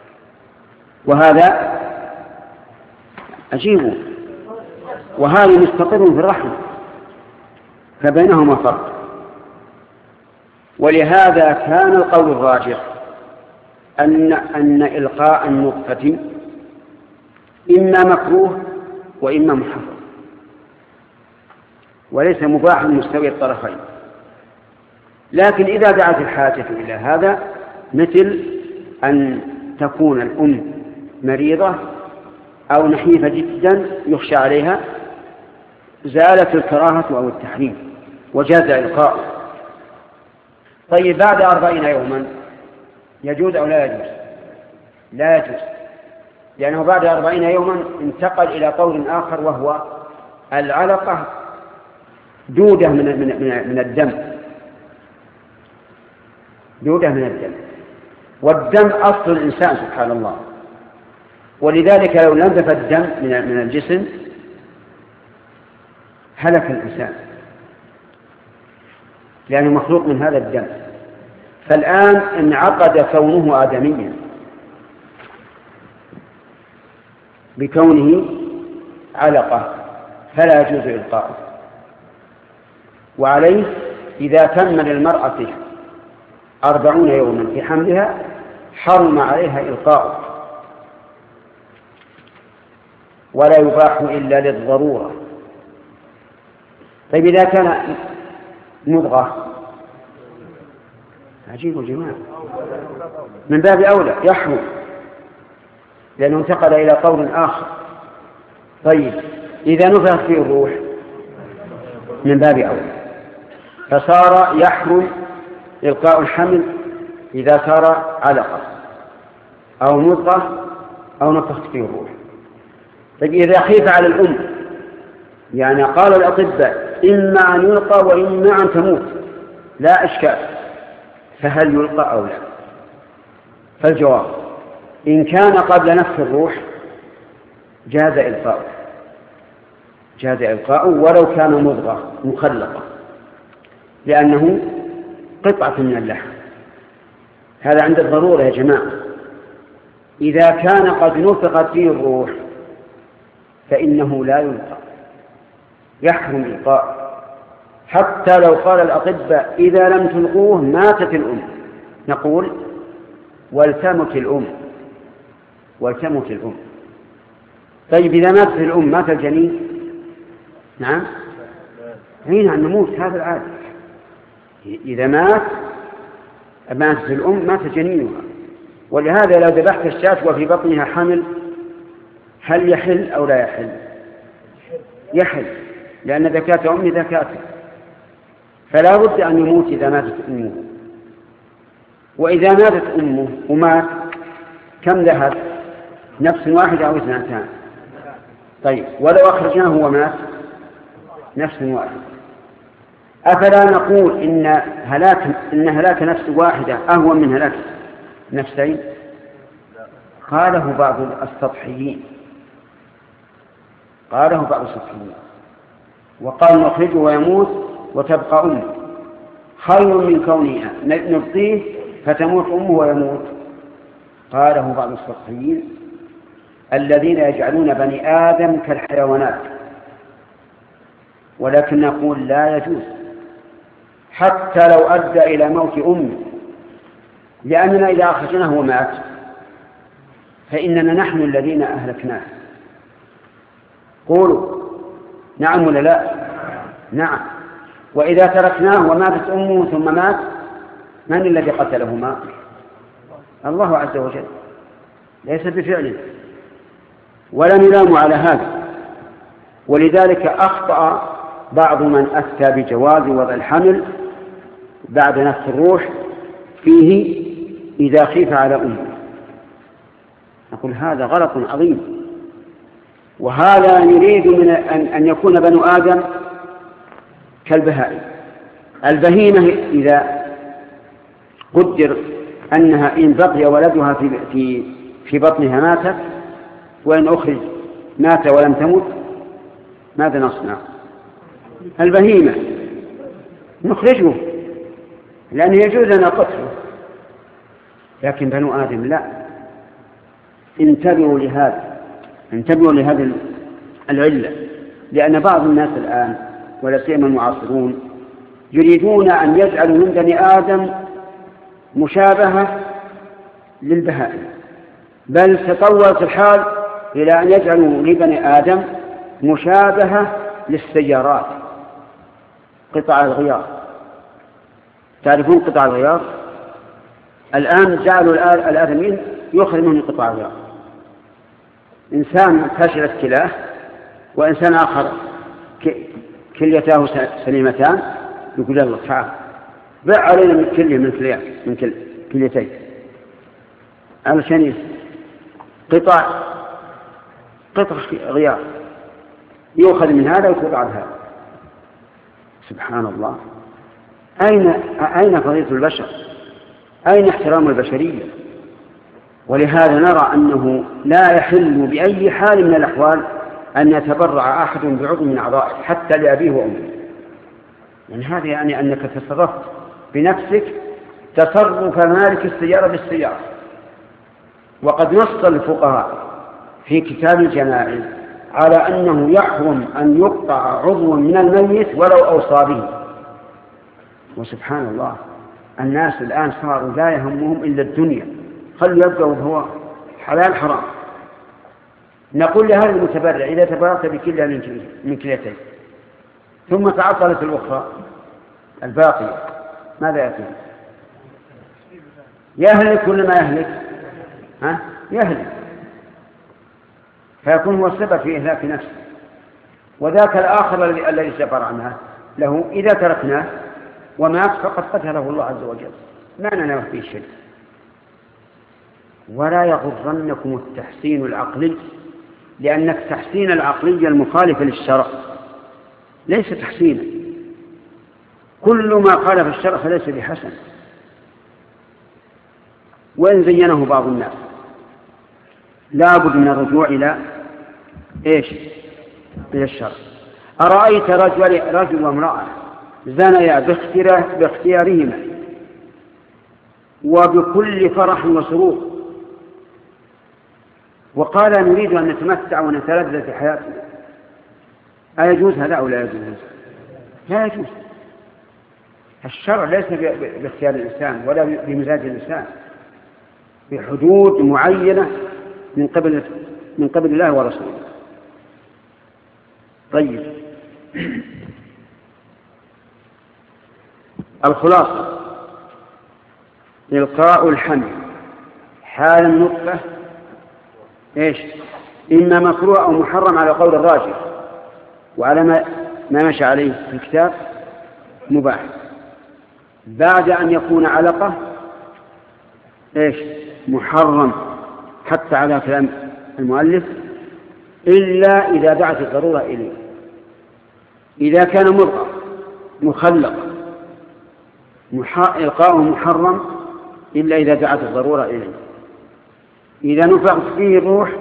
Speaker 1: وهذا عجيب، وهذا مستقر في الرحم، فبينهما فرق. ولهذا كان القول الراجح أن أن إلقاء النطفة إما مكروه وإما محرم، وليس مباحا مستوي الطرفين. لكن إذا دعت الحاجة إلى هذا، مثل أن تكون الأم مريضة أو نحيفة جدا يخشى عليها، زالت الكراهة أو التحريم وجاز إلقاء. طيب بعد أربعين يوما يجوز أو لا يجوز؟ لا يجوز، لأنه بعد أربعين يوما انتقل إلى طور آخر، وهو العلقة دودة من من من الدم، دودة من الدم، والدم أصل الإنسان سبحان الله. ولذلك لو نزف الدم من من الجسم هلك الإنسان، لأنه مخلوق من هذا الدم. فالآن انعقد كونه آدميا بكونه علقة، فلا يجوز إلقاؤه. وعليه إذا تم للمرأة أربعون يوما في حملها حرم عليها إلقاؤه، ولا يباح إلا للضرورة. طيب إذا كان مضغة، عجيب الجماعة، من باب أولى يحرم، لأنه انتقل إلى قول آخر. طيب إذا نفخت فيه الروح من باب أولى، فصار يحرم إلقاء الحمل إذا صار علقة أو مضغة أو نفخت فيه الروح. طيب إذا خيف على الأم، يعني قال الأطباء إما أن يلقى وإما أن تموت لا إشكال، فهل يلقى أو لا؟ فالجواب إن كان قبل نفخ الروح جاز إلقاؤه، جاز إلقاؤه ولو كان مضغة مخلقة، لأنه قطعة من اللحم. هذا عند الضرورة يا جماعة. إذا كان قد نفخت فيه الروح فإنه لا يلقى، يحرم إلقاء، حتى لو قال الأطباء إذا لم تلقوه ماتت الأم، نقول والتمت الأم، والتمت الأم. طيب إذا ماتت الأم مات الجنين؟ نعم حين أن نموت هذا العادة. إذا مات ماتت الأم مات جنينها. ولهذا لو ذبحت الشاة وفي بطنها حمل هل يحل أو لا يحل؟ يحل، لأن ذكاة أمي ذكاته، فلا بد أن يموت إذا ماتت أمه. وإذا ماتت أمه ومات كم ذهب؟ نفس واحدة أو اثنتان؟ طيب ولو أخرجناه ومات نفس واحدة، أفلا نقول إن هلاك إن هلاك نفس واحدة أهون من هلاك نفسين؟ قاله بعض السطحيين قاله بعض السطحيين وقال نخرجه ويموت وتبقى أمه خير من كونه نبقيه فتموت أمه ويموت. قاله بعض السطحيين الذين يجعلون بني آدم كالحيوانات. ولكن نقول لا يجوز حتى لو أدى إلى موت أمه، لأننا إذا أخرجناه ومات فإننا نحن الذين أهلكناه. قولوا نعم ولا لا؟ نعم. وإذا تركناه وماتت أمه ثم مات من الذي قتلهما؟ الله عز وجل، ليس بفعله، ولا نلام على هذا. ولذلك أخطأ بعض من أفتى بجواز وضع الحمل بعد نفس الروح فيه إذا خيف على أمه. نقول هذا غلط عظيم، وهذا نريد من أن يكون بنو آدم كالبهائم. البهيمة إذا قدر أنها إن بقي ولدها في في في بطنها ماتت، وإن أخرج مات ولم تمت، ماذا نصنع؟ البهيمة نخرجه لأنه يجوز أن قتله، لكن بنو آدم لا. انتبهوا لهذا، انتبهوا لهذه العلة، لأن بعض الناس الآن ولا سيما المعاصرون يريدون أن يجعلوا من بني آدم مشابهة للبهائم، بل تطورت الحال إلى أن يجعلوا لبني آدم مشابهة للسيارات، قطع الغيار. تعرفون قطع الغيار؟ الآن جعلوا الآدمين يخرج من قطع الغيار، إنسان فشلت كلاه وإنسان آخر كليتاه سليمتان، يقول الله تعالى بع علينا من كلية من كلية من كل كليتين علشان قطع قطع غيار يؤخذ من هذا ويقطع عن هذا. سبحان الله، أين أين فضيلة البشر؟ أين احترام البشرية؟ ولهذا نرى أنه لا يحل بأي حال من الأحوال أن يتبرع أحد بعضو من أعضائه حتى لأبيه وأمه. يعني هذا يعني أنك تصرفت بنفسك تصرف مالك السيارة بالسيارة. وقد نص الفقهاء في كتاب الجنائز على أنه يحرم أن يقطع عضو من الميت ولو أوصى به. وسبحان الله، الناس الآن صاروا لا يهمهم إلا الدنيا، خلوا يبقوا هو حلال حرام. نقول لهذا المتبرع إذا تبرعت بكلها من كليتين ثم تعطلت الأخرى الباقية ماذا يكون؟ يهلك ولا ما يهلك؟ ها؟ يهلك، فيكون هو السبب في إهلاك نفسه. وذاك الآخر الذي سفر عنها له إذا تركناه ومات فقد قتله الله عز وجل، ما ننوه فيه شيء. ولا يغرنكم التحسين العقلي، لأن التحسين العقلي المخالف للشرع ليس تحسينا، كل ما خالف الشرع فليس بحسن، وإن زينه بعض الناس. لا بد من الرجوع إلى إيش؟ إلى الشرع. أرأيت رجل, رجل وامرأة زنيا باختيارهما وبكل فرح وسرور وقال نريد أن نتمتع ونتلذذ في حياتنا، أيجوز هذا أو لا يجوز؟ لا يجوز. الشرع ليس باختيار الإنسان ولا بمزاج الإنسان، بحدود معينة من قبل من قبل الله ورسوله. طيب، الخلاصة إلقاء الحمل حال النطفة إيش؟ إما مكروه أو محرم على قول الراجح، وعلى ما ما مشى عليه في الكتاب مباح بعد أن يكون علقة إيش؟ محرم حتى على كلام المؤلف إلا إذا دعت الضرورة إليه. إذا كان مرأة مخلق إلقاؤه محرم إلا إذا دعت الضرورة إليه. إذا نفخت فيه الروح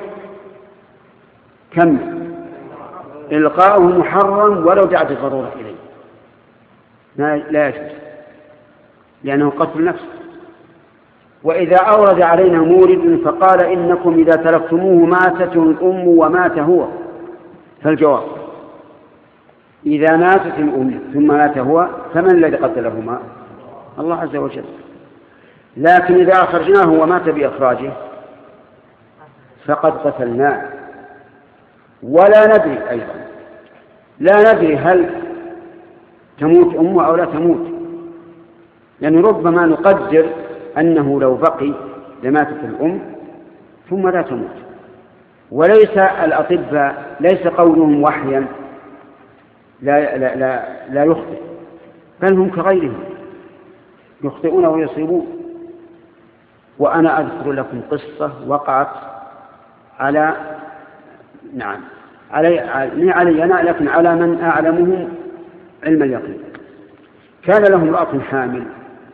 Speaker 1: كم إلقاؤه محرم ولو دعت الضرورة إليه، لا يجوز لأنه قتل نفس. وإذا أورد علينا مورد فقال إنكم إذا تركتموه ماتت الأم ومات هو، فالجواب إذا ماتت الأم ثم مات هو فمن الذي قتلهما؟ الله عز وجل. لكن إذا أخرجناه ومات بإخراجه فقد قتلناه، ولا ندري أيضا لا ندري هل تموت أمه أو لا تموت، لأن يعني ربما نقدر أنه لو بقي لماتت الأم ثم لا تموت. وليس الأطباء ليس قولهم وحيا لا, لا, لا, لا يخطئ، بل هم كغيرهم يخطئون ويصيبون. وأنا أذكر لكم قصة وقعت على نعم علي, علي أنا لكن على من أعلمهم علم اليقين. كان لهم امرأة حامل،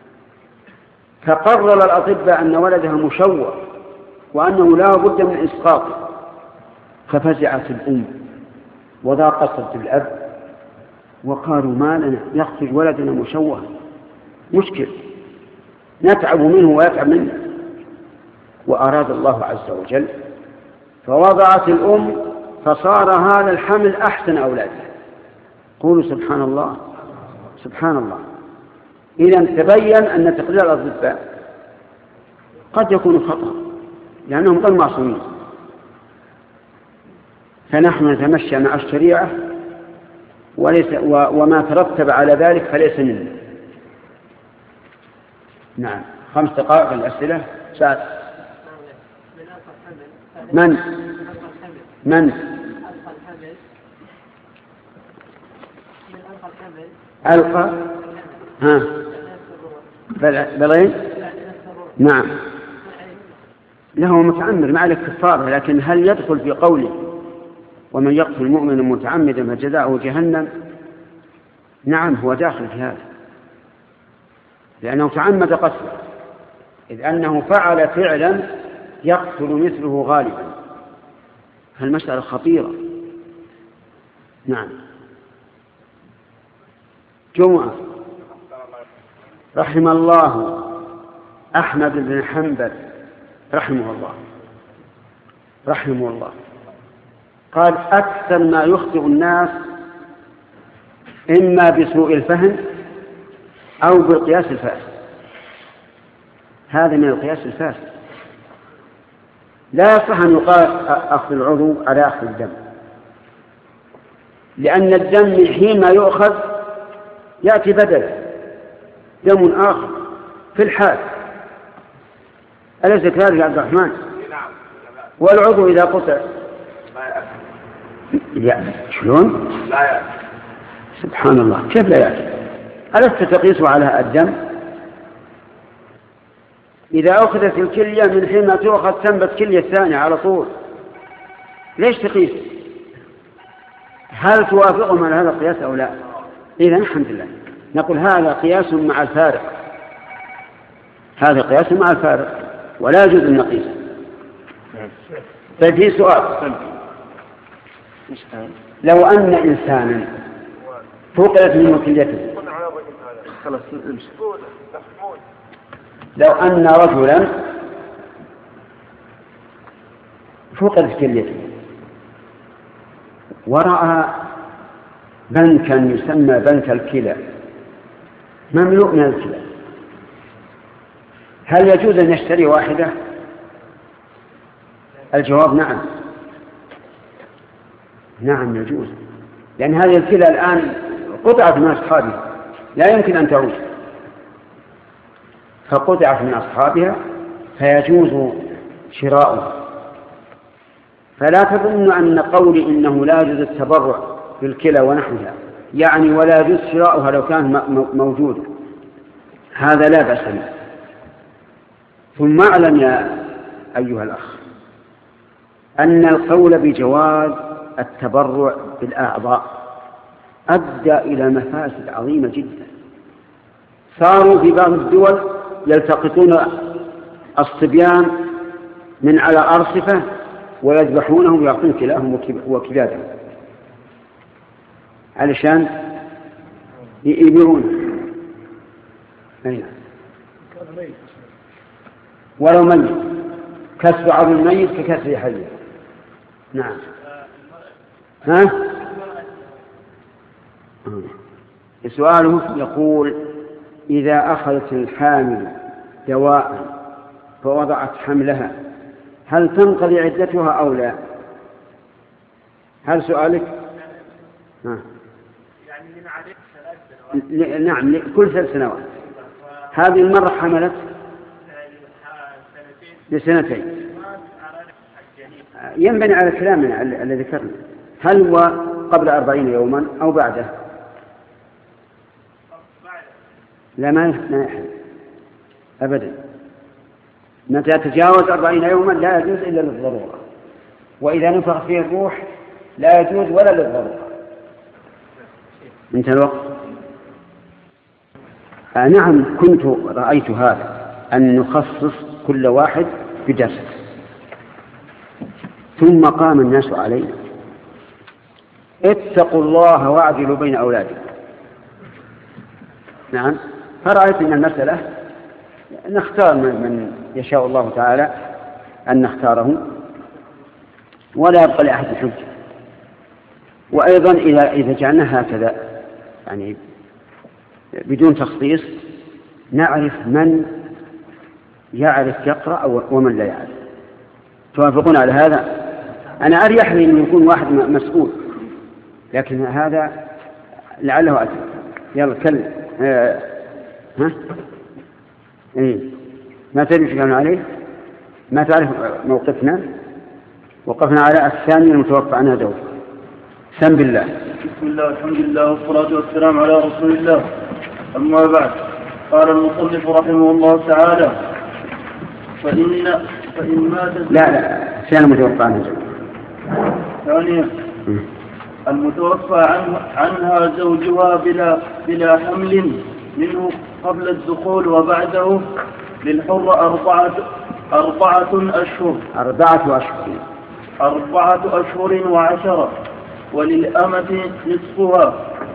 Speaker 1: فقرر الأطباء أن ولدها مشوه وأنه لا بد من إسقاطه، ففزعت الأم وضاقت الأب وقالوا ما لنا يخرج ولدنا مشوه، مشكل نتعب منه ويتعب منه. وأراد الله عز وجل فوضعت الأم فصار هذا الحمل أحسن أولادها. قولوا سبحان الله سبحان الله. إذن تبين أن تقرير الأطباء قد يكون خطأ لأنهم غير معصومين، فنحن نتمشى مع الشريعة وليس وما ترتب على ذلك فليس منا. نعم خمس دقائق الأسئلة. سعد من من ألقى ها بلين نعم له متعمد ما عليك كفارة، لكن هل يدخل في قوله ومن يقتل مؤمنا متعمدا فجزاؤه جهنم؟ نعم هو داخل في هذا لأنه تعمد قتله، إذ أنه فعل فعلا يقتل مثله غالبا. فالمسألة خطيرة. نعم جمعة. رحم الله أحمد بن حنبل رحمه الله رحمه الله قال أكثر ما يخطئ الناس إما بسوء الفهم أو بالقياس الفاسد. هذا من القياس الفاسد. لا يصح أن يقال أخذ العضو على أخذ الدم، لأن الدم حينما يؤخذ يأتي بدلا دم آخر في الحال. أليس كذلك يا عبد الرحمن؟ والعضو إذا قطع لا شلون؟ لا يأتي. سبحان الله كيف لا يأتي؟ ألست تقيس على الدم؟ إذا أخذت الكلية من حين ما تؤخذ تنبت كلية الثانية على طول، ليش تقيس؟ هل توافقهم على هذا القياس أو لا؟ إذن الحمد لله نقول هذا قياس مع الفارق، هذا قياس مع الفارق ولا يجوز النقيس. ففي سؤال، لو أن إنسانا فقدت منه كليته، لو أن رجلا فقدت كليته ورأى بنكا يسمى بنك الكلى مملوء من الكلى، هل يجوز أن يشتري واحدة؟ الجواب نعم، نعم يجوز، لأن هذه الكلى الآن قطعت من أصحابها لا يمكن أن تعود، فقطعت من أصحابها فيجوز شراؤها. فلا تظن أن قولي إنه لا يجوز التبرع بالكلى ونحوها يعني ولا يجوز شراؤها لو كان موجود، هذا لا بأس به. ثم اعلم يا أيها الأخ أن القول بجواز التبرع بالأعضاء أدى إلى مفاسد عظيمة جدا. صاروا في بعض الدول يلتقطون الصبيان من على أرصفة ويذبحونهم ويعطون كلاهم وكلادهم علشان يبيعون ولو ميت، كسر عظم الميت ككسر حيه. نعم. ها؟ سؤاله يقول إذا أخذت الحامل دواء فوضعت حملها هل تنقضي عدتها أو لا؟ هل سؤالك؟ ها. نعم كل ثلاث سنوات. هذه المرة حملت لسنتين. ينبني على كلامنا الذي ذكرنا، هل هو قبل أربعين يوما أو بعده؟ لا ما يحل أبدا. متى تجاوز أربعين يوما لا يجوز إلا للضرورة، وإذا نفخ فيه الروح لا يجوز ولا للضرورة. انتهى الوقت. آه نعم كنت رأيت هذا أن نخصص كل واحد بدرس، ثم قام الناس علينا اتقوا الله واعدلوا بين أولادكم. نعم. فرأيت أن المسألة نختار من يشاء الله تعالى أن نختاره ولا يبقى لأحد حجة. وأيضا إذا إذا جعلنا هكذا يعني بدون تخصيص نعرف من يعرف يقرأ ومن لا يعرف. توافقون على هذا؟ أنا أريح لي أن يكون واحد مسؤول، لكن هذا لعله أتى. يلا كلم. آه. ها؟ إيه؟ ما تدري شو عليه؟ ما تعرف موقفنا؟ وقفنا على الثاني المتوفى عنها زوج. سم بالله.
Speaker 8: بسم الله الحمد لله والصلاة والسلام على رسول الله. أما بعد، قال المصنف رحمه الله تعالى: فإن فإن مات
Speaker 1: لا لا ثاني المتوفى عنها زوج.
Speaker 8: ثانيا المتوفى عنه عنها زوجها بلا بلا حمل منه قبل الدخول وبعده للحر أربعة أربعة أشهر
Speaker 1: أربعة أشهر
Speaker 8: أربعة أشهر وعشرة، وللأمة نصفها.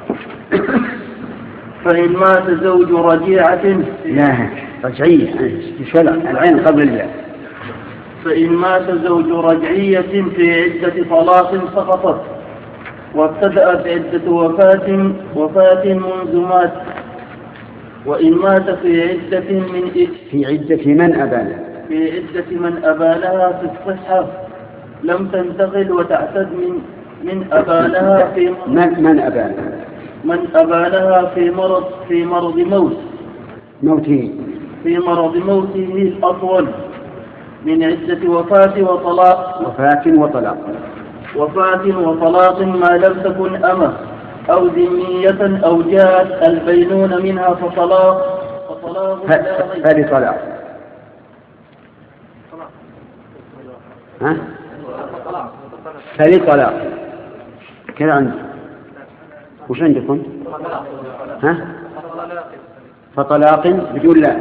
Speaker 8: فإن مات زوج رجيعة
Speaker 1: لا رجعية العين قبل الله.
Speaker 8: فإن مات زوج رجعية في عدة طلاق سقطت، وابتدأت عدة وفاة وفاة منذ مات. وإن مات في عدة من
Speaker 1: في عدة من أبانها
Speaker 8: في عدة من أبانها في الصحة لم تنتقل وتعتد من من أبانها في
Speaker 1: من من أبانها
Speaker 8: من أبانها في مرض في مرض موت
Speaker 1: موته
Speaker 8: في مرض موته الأطول من عدة وفاة وطلاق
Speaker 1: وفاة وطلاق
Speaker 8: وفاة وطلاق ما لم تكن أمة أو ذمية أو جاءت البينون منها فطلاق فطلاق
Speaker 1: هذه طلاق. ها؟ هذه طلاق كذا عندي. وش عندكم؟ ها؟ فطلاق بدون لا.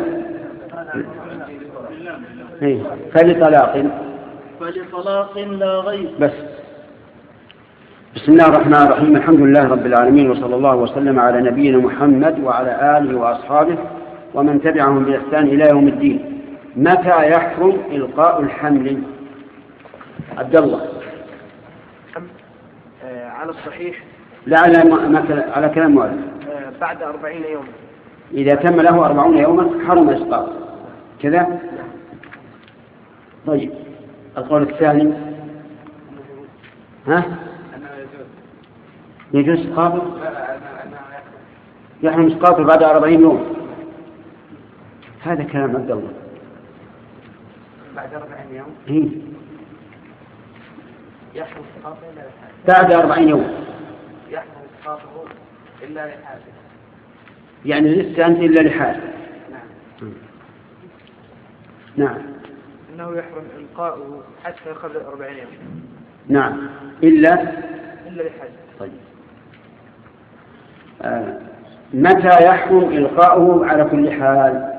Speaker 1: إيه فلطلاق
Speaker 8: فلطلاق لا غير.
Speaker 1: بس. بسم الله الرحمن الرحيم. الحمد لله رب العالمين، وصلى الله وسلم على نبينا محمد وعلى آله وأصحابه ومن تبعهم بإحسان إلى يوم الدين. متى يحرم إلقاء الحمل؟ عبد الله.
Speaker 6: آه على الصحيح
Speaker 1: لا على على كلام مؤلف.
Speaker 6: آه بعد أربعين يوما.
Speaker 1: إذا تم له أربعون يوما حرم إسقاط كذا. طيب القول الثاني ها يجوز إسقاطه؟ يحرم إسقاطه بعد أربعين يوم. هذا كلام عبد الله.
Speaker 6: بعد أربعين يوم؟
Speaker 1: إيه.
Speaker 6: يحرم إسقاطه إلا لحاجة.
Speaker 1: بعد أربعين يوم.
Speaker 6: يحرم إسقاطه إلا لحاجة.
Speaker 1: يعني لسه أنت إلا لحاجة.
Speaker 6: نعم.
Speaker 1: نعم.
Speaker 6: إنه يحرم إلقاؤه حتى قبل أربعين يوم.
Speaker 1: نعم. إلا
Speaker 6: إلا لحاجة.
Speaker 1: طيب. آه. متى يحرم إلقاؤه على كل حال؟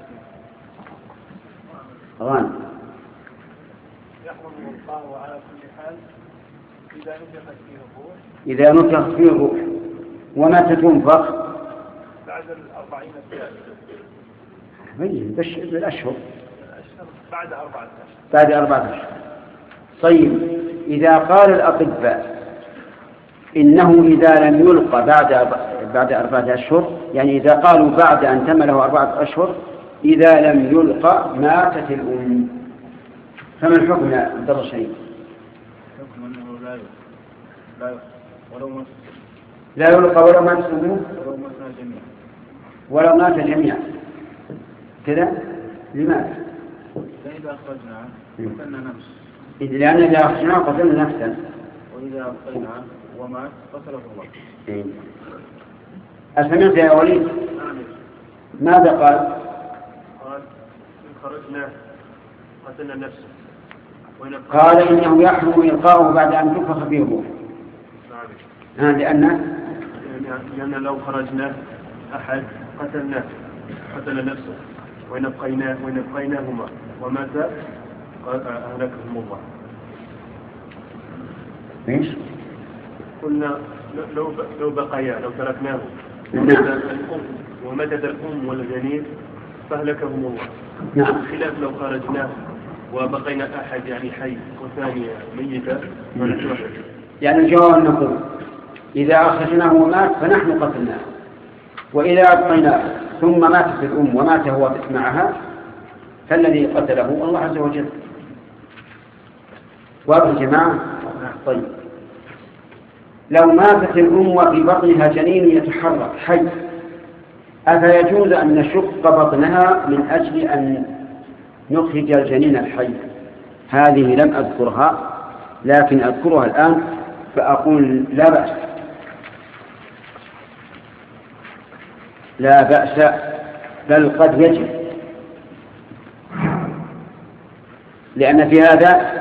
Speaker 1: غانم.
Speaker 5: يحرم إلقاؤه على كل حال إذا نفخت فيه الروح.
Speaker 1: إذا نفخت فيه الروح. ومتى تنفخ؟
Speaker 5: بعد الأربعين الثالث.
Speaker 1: بين بش بالأشهر.
Speaker 5: بعد أربعة أشهر.
Speaker 1: بعد أربعة أشهر. طيب إذا قال الأطباء إنه إذا لم يلقى بعد بعد أربعة أشهر، يعني إذا قالوا بعد أن تم له أربعة أشهر إذا لم يلقى ماتت الأم، فما الحكم يا عبد الله الشهيد؟
Speaker 5: الحكم أنه لا يلقى لا يلقى ولو مات
Speaker 1: لا يلقى ولو مات الأم
Speaker 5: ولو مات الجميع
Speaker 1: ولو مات الجميع كذا. لماذا؟
Speaker 5: إذا أخرجنا قتلنا نفس.
Speaker 1: لأن إذا أخرجنا قتلنا نفسا.
Speaker 5: وإذا أبقينا ومات قتله الله.
Speaker 1: إيه. أسمعت يا وليد؟
Speaker 4: نعم.
Speaker 1: ماذا قال؟
Speaker 4: قال إن خرجنا قتلنا نفسه.
Speaker 1: قال إنه يحرم إلقاؤه بعد أن تنفخ فيه الروح.
Speaker 4: نعم.
Speaker 1: آه لأن
Speaker 4: لأن لو خرجنا أحد قتلناه قتل نفسه وإن أبقيناه وإن أبقيناهما ومات أهلكهم الله.
Speaker 1: إيش؟
Speaker 4: قلنا لو لو بقيا لو تركناه وماتت الأم والجنين فأهلكهم الله.
Speaker 1: نعم.
Speaker 4: خلاف لو خرجناه وبقينا أحد يعني حي وثاني ميتة.
Speaker 1: يعني الجواب نقول إذا أخرجناه ومات فنحن قتلناه، وإذا أبقيناه ثم ماتت الأم ومات هو معها فالذي قتله الله عز وجل. واضح يا جماعة؟ طيب لو ماتت الأم وفي بطنها جنين يتحرك حي أفيجوز أن نشق بطنها من أجل أن نخرج الجنين الحي؟ هذه لم أذكرها لكن أذكرها الآن فأقول لا بأس لا بأس بل قد يجب، لأن في هذا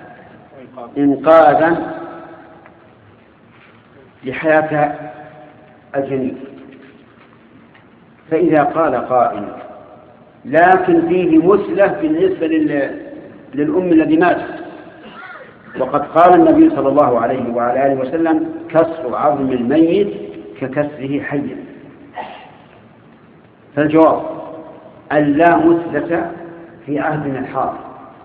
Speaker 1: إنقاذا لحياة الجنين. فإذا قال قائل لكن فيه مثلة بالنسبة للأم الذي مات، وقد قال النبي صلى الله عليه وعلى آله وسلم كسر عظم الميت ككسره حيا. فالجواب أن لا مثلة في عهدنا الحاضر،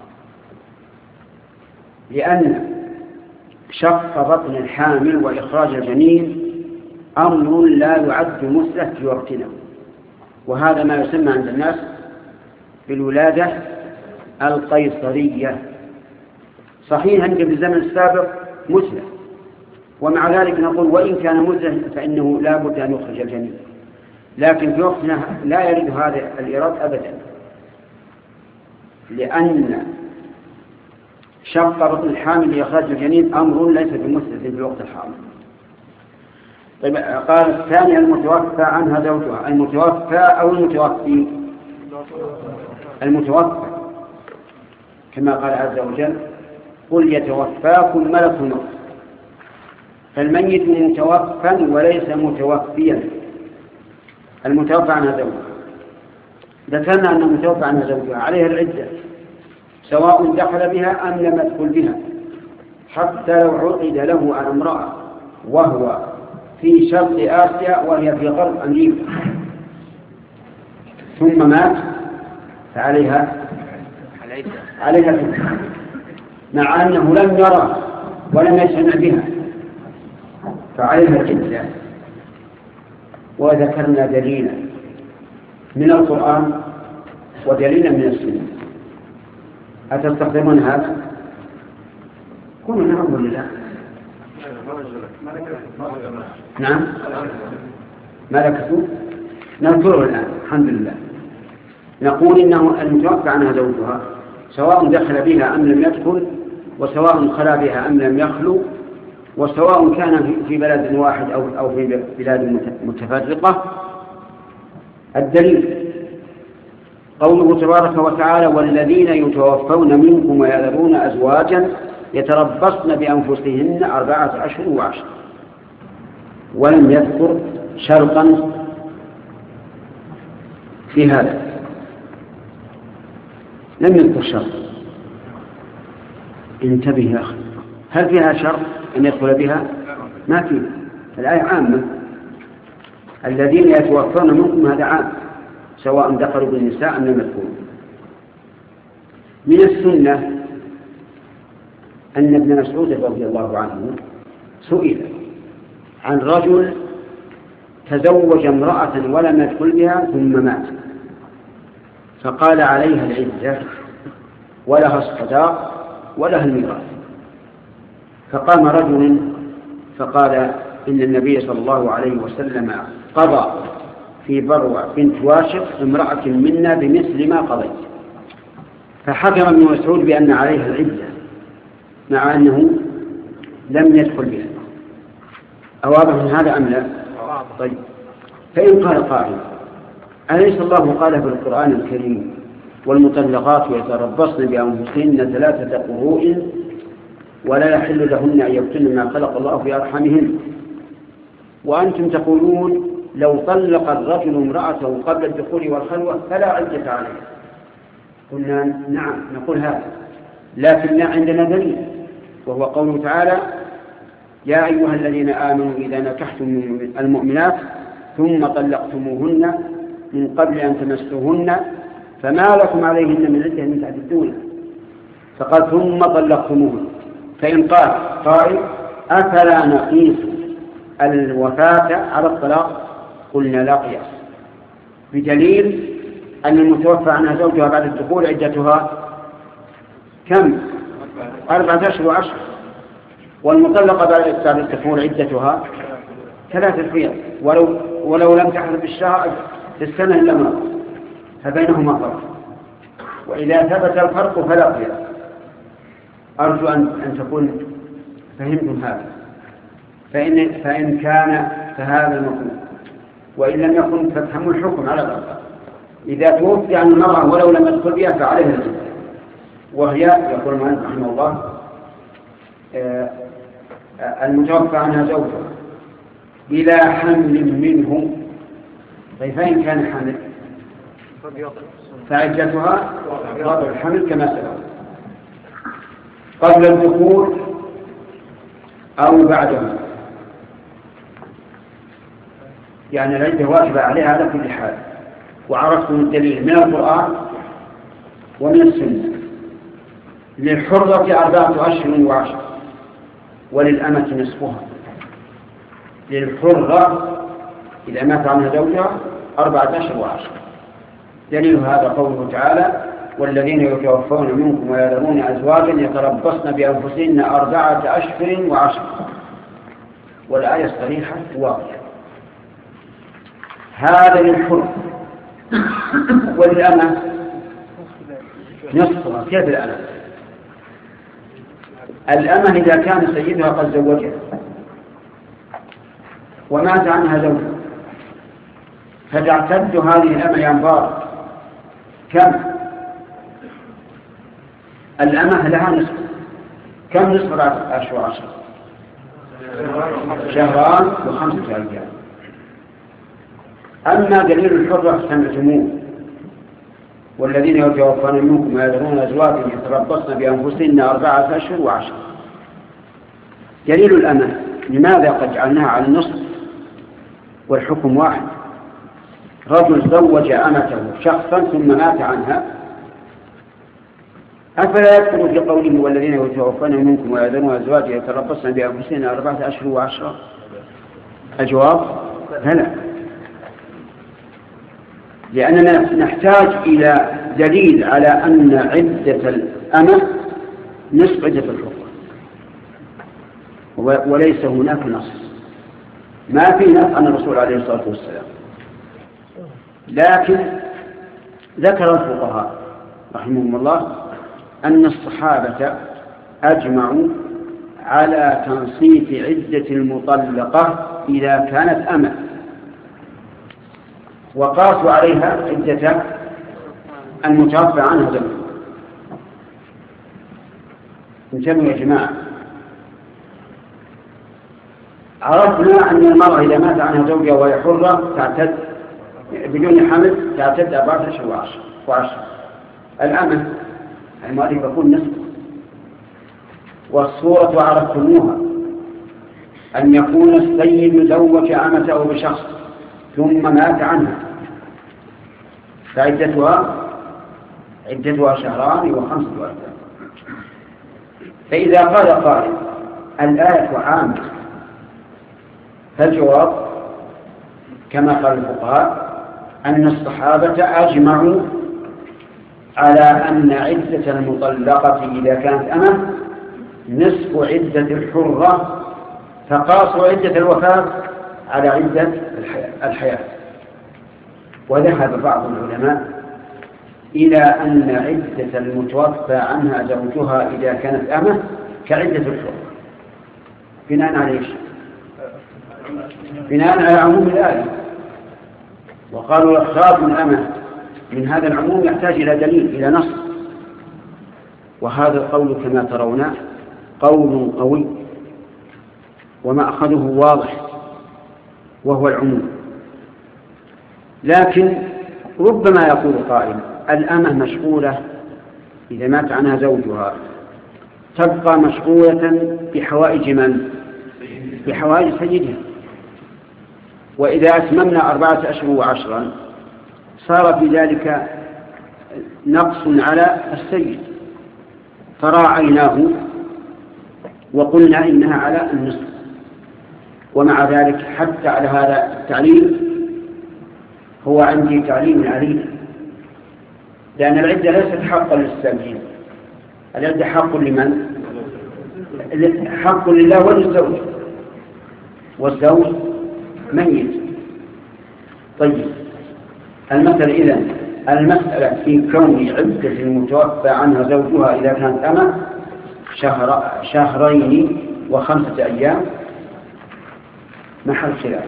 Speaker 1: لأن شق بطن الحامل وإخراج الجنين أمر لا يعد مثلة في وقتنا، وهذا ما يسمى عند الناس بالولادة القيصرية. صحيح أن في الزمن السابق مثلة، ومع ذلك نقول وإن كان مثلة فإنه لا بد أن يخرج الجنين، لكن في وقتنا لا يريد هذا الإيراد أبدا، لأن شق بطن الحامل لإخراج الجنين أمر ليس بمثلة في وقت الحامل. طيب قال الثاني المتوفى عنها زوجها. المتوفى أو المتوفي؟ المتوفى، كما قال عز وجل قل يتوفاكم ملك الموت. فالميت متوفى وليس متوفيا. المتوفى عنها زوجها ذكرنا أن المتوفى عنها زوجها عليها العدة سواء دخل بها أم لم يدخل بها، حتى لو عقد له على امرأة وهو في شرق آسيا وهي في غرب أمريكا ثم مات فعليها عليها العدة، مع أنه لم يرى ولم يسمع بها فعليها العدة. وذكرنا دليلا من القرآن ودليلا من السنة. أتستخدمون هذا؟ قولوا نعم لله. نعم ملكته نذكره الآن الحمد لله. نقول إنه المتوفى عنها زوجها سواء دخل بها أم لم يدخل، وسواء خلا بها أم لم يخلو، وسواء كان في بلد واحد أو في بلاد متفرقة. الدليل قوله تبارك وتعالى: والذين يتوفون منكم ويذرون أزواجا يتربصن بأنفسهن أربعة أشهر وعشر، ولم يذكر شرطا في هذا، لم يذكر شرط. انتبه يا أخي، هل فيها شرط أن يدخل بها؟ ما فيه، الآية عامة. الذين يتوفون منكم هذا عام، سواء دخلوا بالنساء أم لم يدخلوا. من السنة أن ابن مسعود رضي الله عنه سئل عن رجل تزوج امرأة ولم يدخل بها ثم مات، فقال: عليها العدة ولها الصداق ولها الميراث. فقام رجل فقال: إن النبي صلى الله عليه وسلم قضى في بروع بنت واشق امرأة منا بمثل ما قضيت. فحكم ابن مسعود بأن عليها العدة مع أنه لم يدخل بها. أواضح من هذا أم لا؟ طيب، فإن قال قائل: أليس الله قال في القرآن الكريم: والمطلقات يتربصن بأنفسهن ثلاثة قروء ولا يحل لهن أن يكتمن ما خلق الله في أرحامهن، وأنتم تقولون لو طلق الرجل امرأته قبل الدخول والخلوة فلا عدة عليه؟ قلنا نعم، نقول هذا، لكن عندنا دليل، وهو قوله تعالى: يا أيها الذين آمنوا إذا نكحتم المؤمنات ثم طلقتموهن من قبل أن تمسوهن فما لكم عليهن من عدة من تعتدون. فقال: ثم طلقتموهن. فإن قال قائل: أفلا نقيس الوفاة على الطلاق؟ قلنا لا قياس، بدليل أن المتوفى عنها زوجها بعد الدخول عدتها كم؟ أربعة أشهر وعشر، والمطلقة بعد الدخول عدتها ثلاثة أيام، ولو ولو لم تحدث بالشهر في السنة إلا مرة، فبينهما فرق. وإذا ثبت الفرق فلا قياس. أرجو أن أن تكون فهمتم هذا. فإن فإن كان فهذا المطلوب، وإن لم يكن فافهموا الحكم على الأرض. إذا توفي عن المرأة ولو لم يدخل بها فعليها العدة، وهي يقول المؤلف رحمه الله: المتوفى عنها زوجها بلا حمل منه. طيب، فإن كان حمل فعدتها وضع الحمل كما سبق، قبل الدخول أو بعده، يعني العدة واجبة عليها على كل حال. وعرفتم الدليل من القرآن ومن السنة. للحرة أربعة أشهر وعشر، وللأمة نصفها. للحرة إذا مات عنها زوجها أربعة أشهر وعشر. دليل هذا قوله تعالى: والذين يتوفون منكم ويذرون أزواجا يتربصن بأنفسهن أربعة أشهر وعشر. والآية صريحة واضحة. هذا للحر. وللأمة نصفها. كيف الأمة؟ الأمة إذا كان سيدها قد زوجها ومات عنها زوجها فتعتد هذه الأمة ينبار كم؟ الأمة لها نصف. كم نصف أشهر عشر؟ شهران وخمسة أيام. أما دليل الحرة سمعتموه: والذين يتوفون منكم ويذرون أزواجا يتربصن بأنفسهن أربعة أشهر وعشر. دليل الأمة لماذا قد جعلناها على النصف والحكم واحد؟ رجل زوج أمته شخصا ثم مات عنها، أفلا يدخل في قوله: والذين يتوفون منكم ويذرون أزواجا يتربصن بأنفسهن أربعة أشهر وعشرة؟ الجواب هلا، لأننا نحتاج إلى دليل على أن عدة الأمة نصف عدة الحر. وليس هناك نص، ما في نص عن الرسول عليه الصلاة والسلام. لكن ذكر الفقهاء رحمهم الله أن الصحابة أجمعوا على تنصيف عدة المطلقة إذا كانت أمة، وقاسوا عليها عدة المتوفى عنها زوجها. انتبهوا يا جماعة، عرفنا أن المرأة إذا مات عنها زوجها وهي حرة تعتد بدون حمل تعتد أربعة أشهر وعشر. الأمة المؤلف يقول نصف. والصورة عرفتموها أن يكون السيد مزوج أمته بشخص ثم مات عنها فعدتها عدتها شهران وخمسة أيام. فإذا قال قائل الآية عامة فالجواب كما قال الفقهاء أن الصحابة أجمعوا على أن عدة المطلقة إذا كانت أمة نصف عدة الحرة، فقاسوا عدة الوفاة على عدة الحياة. وذهب بعض العلماء إلى أن عدة المتوفى عنها زوجها إذا كانت أمة كعدة الحرة، بناء على إيش؟ بناء على عموم الآية. وقالوا إخراج الأمة من هذا العموم يحتاج إلى دليل، إلى نص. وهذا القول كما ترون قول قوي وما أخذه واضح وهو العموم. لكن ربما يقول قائل الأمة مشغولة إذا مات عنها زوجها تبقى مشغولة بحوائج من؟ بحوائج سيدها، وإذا أتممنا أربعة أشهر وعشرا صار في ذلك نقص على السيد، فراعيناه وقلنا إنها على النصف. ومع ذلك حتى على هذا التعليل هو عندي تعليل عليل، لأن العدة ليست حقا للسامعين، العدة حق لمن؟ حق لله وللزوج، والزوج ميت. طيب المسألة إذن المسألة في كون عدة المتوفى عنها زوجها إذا كانت أمة شهر شهرين وخمسة أيام محل خلاف.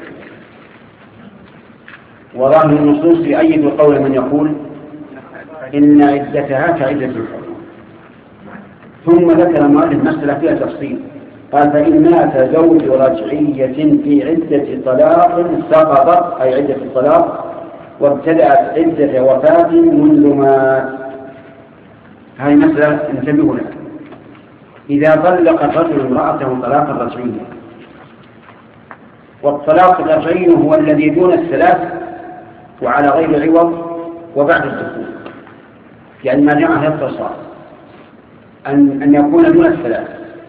Speaker 1: وظاهر النصوص يؤيد قول من يقول إن عدتها كعدة الحر. ثم ذكر المؤلف مسألة فيها تفصيل، قال فإن مات زوج رجعية في عدة طلاق سقطت، أي عدة الطلاق، وابتدأت عدة وفاة منذ مات. هذه مسألة انتبهوا لها. إذا طلق الرجل امرأته طلاقا رجعيا، والطلاق الرجعي هو الذي دون الثلاث وعلى غير عوض وبعد الدخول، يعني ما جمعها اتصال أن أن يكون دون الثلاث،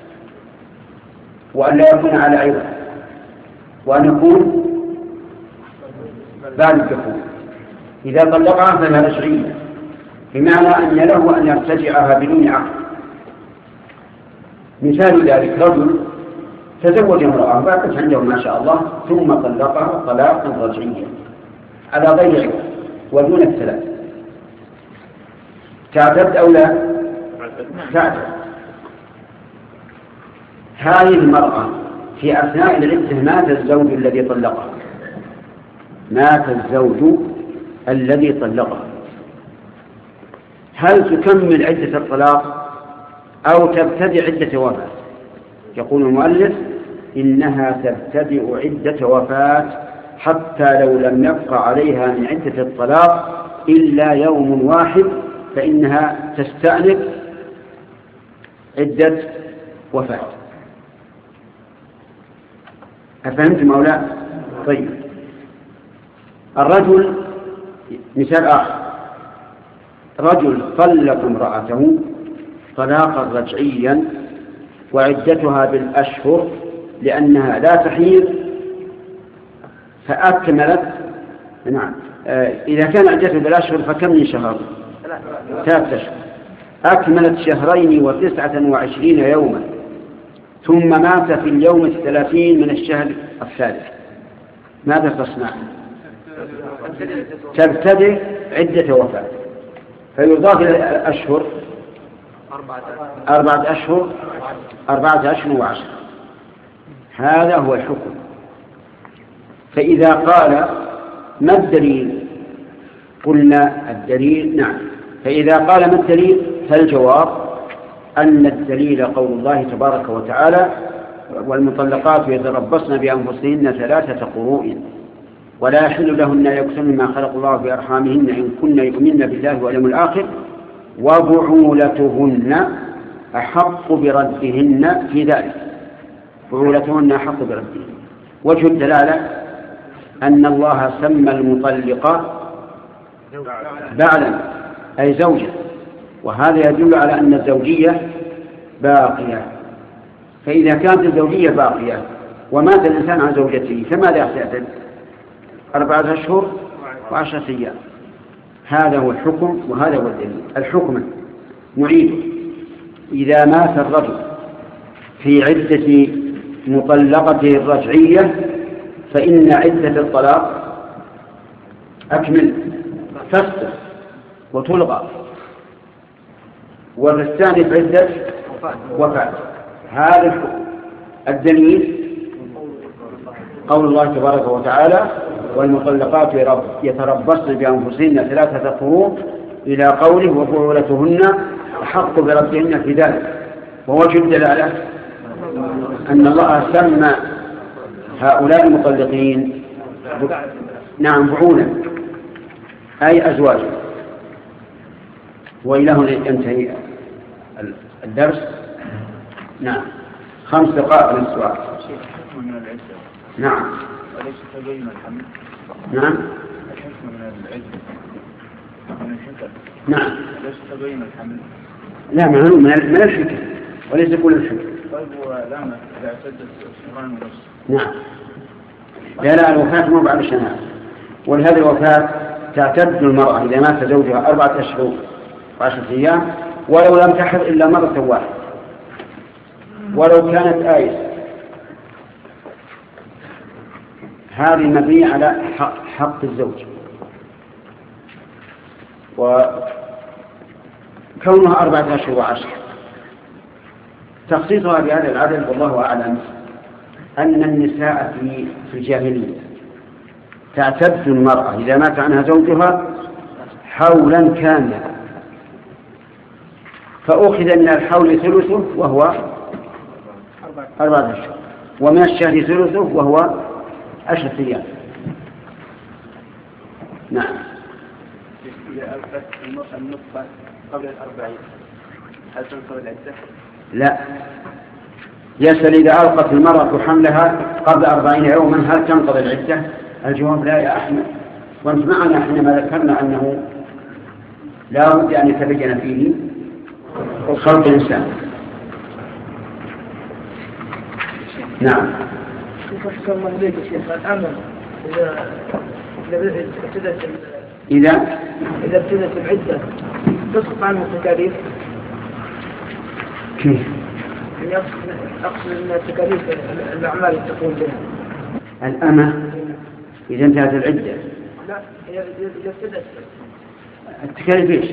Speaker 1: وأن لا يكون على عوض، وأن يكون بعد الدخول. إذا طلقها فهي رجعية، بمعنى أن له أن يرتجعها بدون عقد. مثال ذلك رجل تزوج امرأة باتت عنده ما شاء الله ثم طلقها طلاقا رجعيا على غير عوض ودون الثلاث، تعتد أو لا تعتد. هذه المرأة في أثناء العدة مات الزوج الذي طلقها، مات الزوج الذي طلقها، هل تكمل عدة الطلاق أو تبتدئ عدة وفاة؟ يقول المؤلف إنها تبتدئ عدة وفاة حتى لو لم يبقى عليها من عدة الطلاق إلا يوم واحد، فإنها تستأنف عدة وفاة. أفهمتم أو لا؟ طيب الرجل مثال آخر، رجل طلق امرأته طلاقا رجعيا وعدتها بالأشهر لأنها لا تحيض فأكملت، نعم إذا كان عدتها بالأشهر فكم من شهر؟ ثلاثة أشهر، أكملت شهرين وتسعة وعشرين يوما ثم مات في اليوم الثلاثين من الشهر الثالث، ماذا تصنع؟ تبتدئ عدة وفاة، فيضاف إلى الأشهر أربعة أشهر أربعة أشهر وعشر. هذا هو الحكم. فإذا قال ما الدليل؟ قلنا الدليل نعم. فإذا قال ما الدليل؟ فالجواب أن الدليل قول الله تبارك وتعالى: والمطلقات يتربصن بأنفسهن ثلاثة قروء ولا يحل لهن يكتمن ما خلق الله في أرحامهن إن كن يؤمن بالله واليوم الآخر وبعولتهن أحق بردهن في ذلك. بعولتهن أحق بردهن. وجه الدلالة أن الله سمى المطلقة بعلا أي زوجة، وهذا يدل على أن الزوجية باقية. فإذا كانت الزوجية باقية ومات الإنسان عن زوجته فماذا يعتد؟ أربعة أشهر وعشرة أيام. هذا هو الحكم وهذا هو الدليل. الحكم نعيد: إذا مات الرجل في عدة مطلقته الرجعية فإن عدة الطلاق أكمل تسقط وتلغى، والثاني في عدة وفاة. هذا الحكم. الدليل قول الله تبارك وتعالى: والمطلقات يتربصن بأنفسهن ثلاثة قروء إلى قوله: وبعولتهن أحق بردهن في ذلك. ووجه الدلالة أن الله سمى هؤلاء المطلقين نعم بعولا أي أزواج. وإلى هنا ينتهي الدرس. نعم، خمس دقائق من السؤال. نعم.
Speaker 5: وليس تبين الحمل.
Speaker 1: نعم.
Speaker 5: الحكم من العدة من الحكم.
Speaker 1: نعم.
Speaker 5: وليس تبين الحمل.
Speaker 1: لا معلوم من الحكم وليس كل الحكم.
Speaker 5: طيب ولما إذا اعتدت شهران ونصف.
Speaker 1: نعم. لا لا الوفاة مو بعد شهر، ولهذه الوفاة تعتد المرأة إذا مات زوجها أربعة أشهر وعشرة أيام ولو لم تحض إلا مرة واحدة ولو كانت آية. هذه مبنية على حق, حق الزوج، وكونها أربعة أشهر وعشر. تخصيصها بهذا العدد والله أعلم أن النساء في الجاهلية تعتد المرأة إذا مات عنها زوجها حولا كاملا، فأخذ من الحول ثلثه وهو أربعة أشهر، ومن الشهر ثلثه وهو عشرة أيام. نعم.
Speaker 6: إذا ألقت النطفة قبل الأربعين هل تنقضي العدة؟ لا.
Speaker 1: يسأل إذا ألقت المرأة حملها قبل أربعين يوما هل تنقضي العدة؟ الجواب لا يا أحمد. وانت معنا حينما ذكرنا أنه لا بد أن يتبين فيه خلق الإنسان. نعم. إذا
Speaker 3: إذا ابتدت العدة تسقط عنه التكاليف.
Speaker 1: كيف؟
Speaker 3: يعني أقصد أن التكاليف الأعمال تقوم بها.
Speaker 1: الأمة إذا انتهت العدة.
Speaker 3: لا إذا ابتدت
Speaker 1: التكاليف إيش؟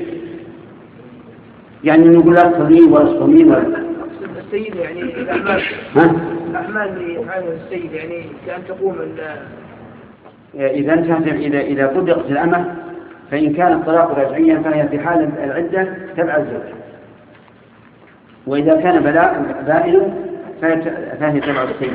Speaker 1: يعني نقول لا تصلين ولا تصومين ولا.
Speaker 3: أقصد السيد يعني الأعمال.
Speaker 1: ها؟
Speaker 3: الأعمال اللي يفعلها السيد يعني كأن تقوم
Speaker 1: إذا انتهت إذا إذا طلقت الأمة فإن كان الطلاق رجعيا فهي في حال العدة تبع الزوج، وإذا كان بلاء بائن فهي تبع السيد.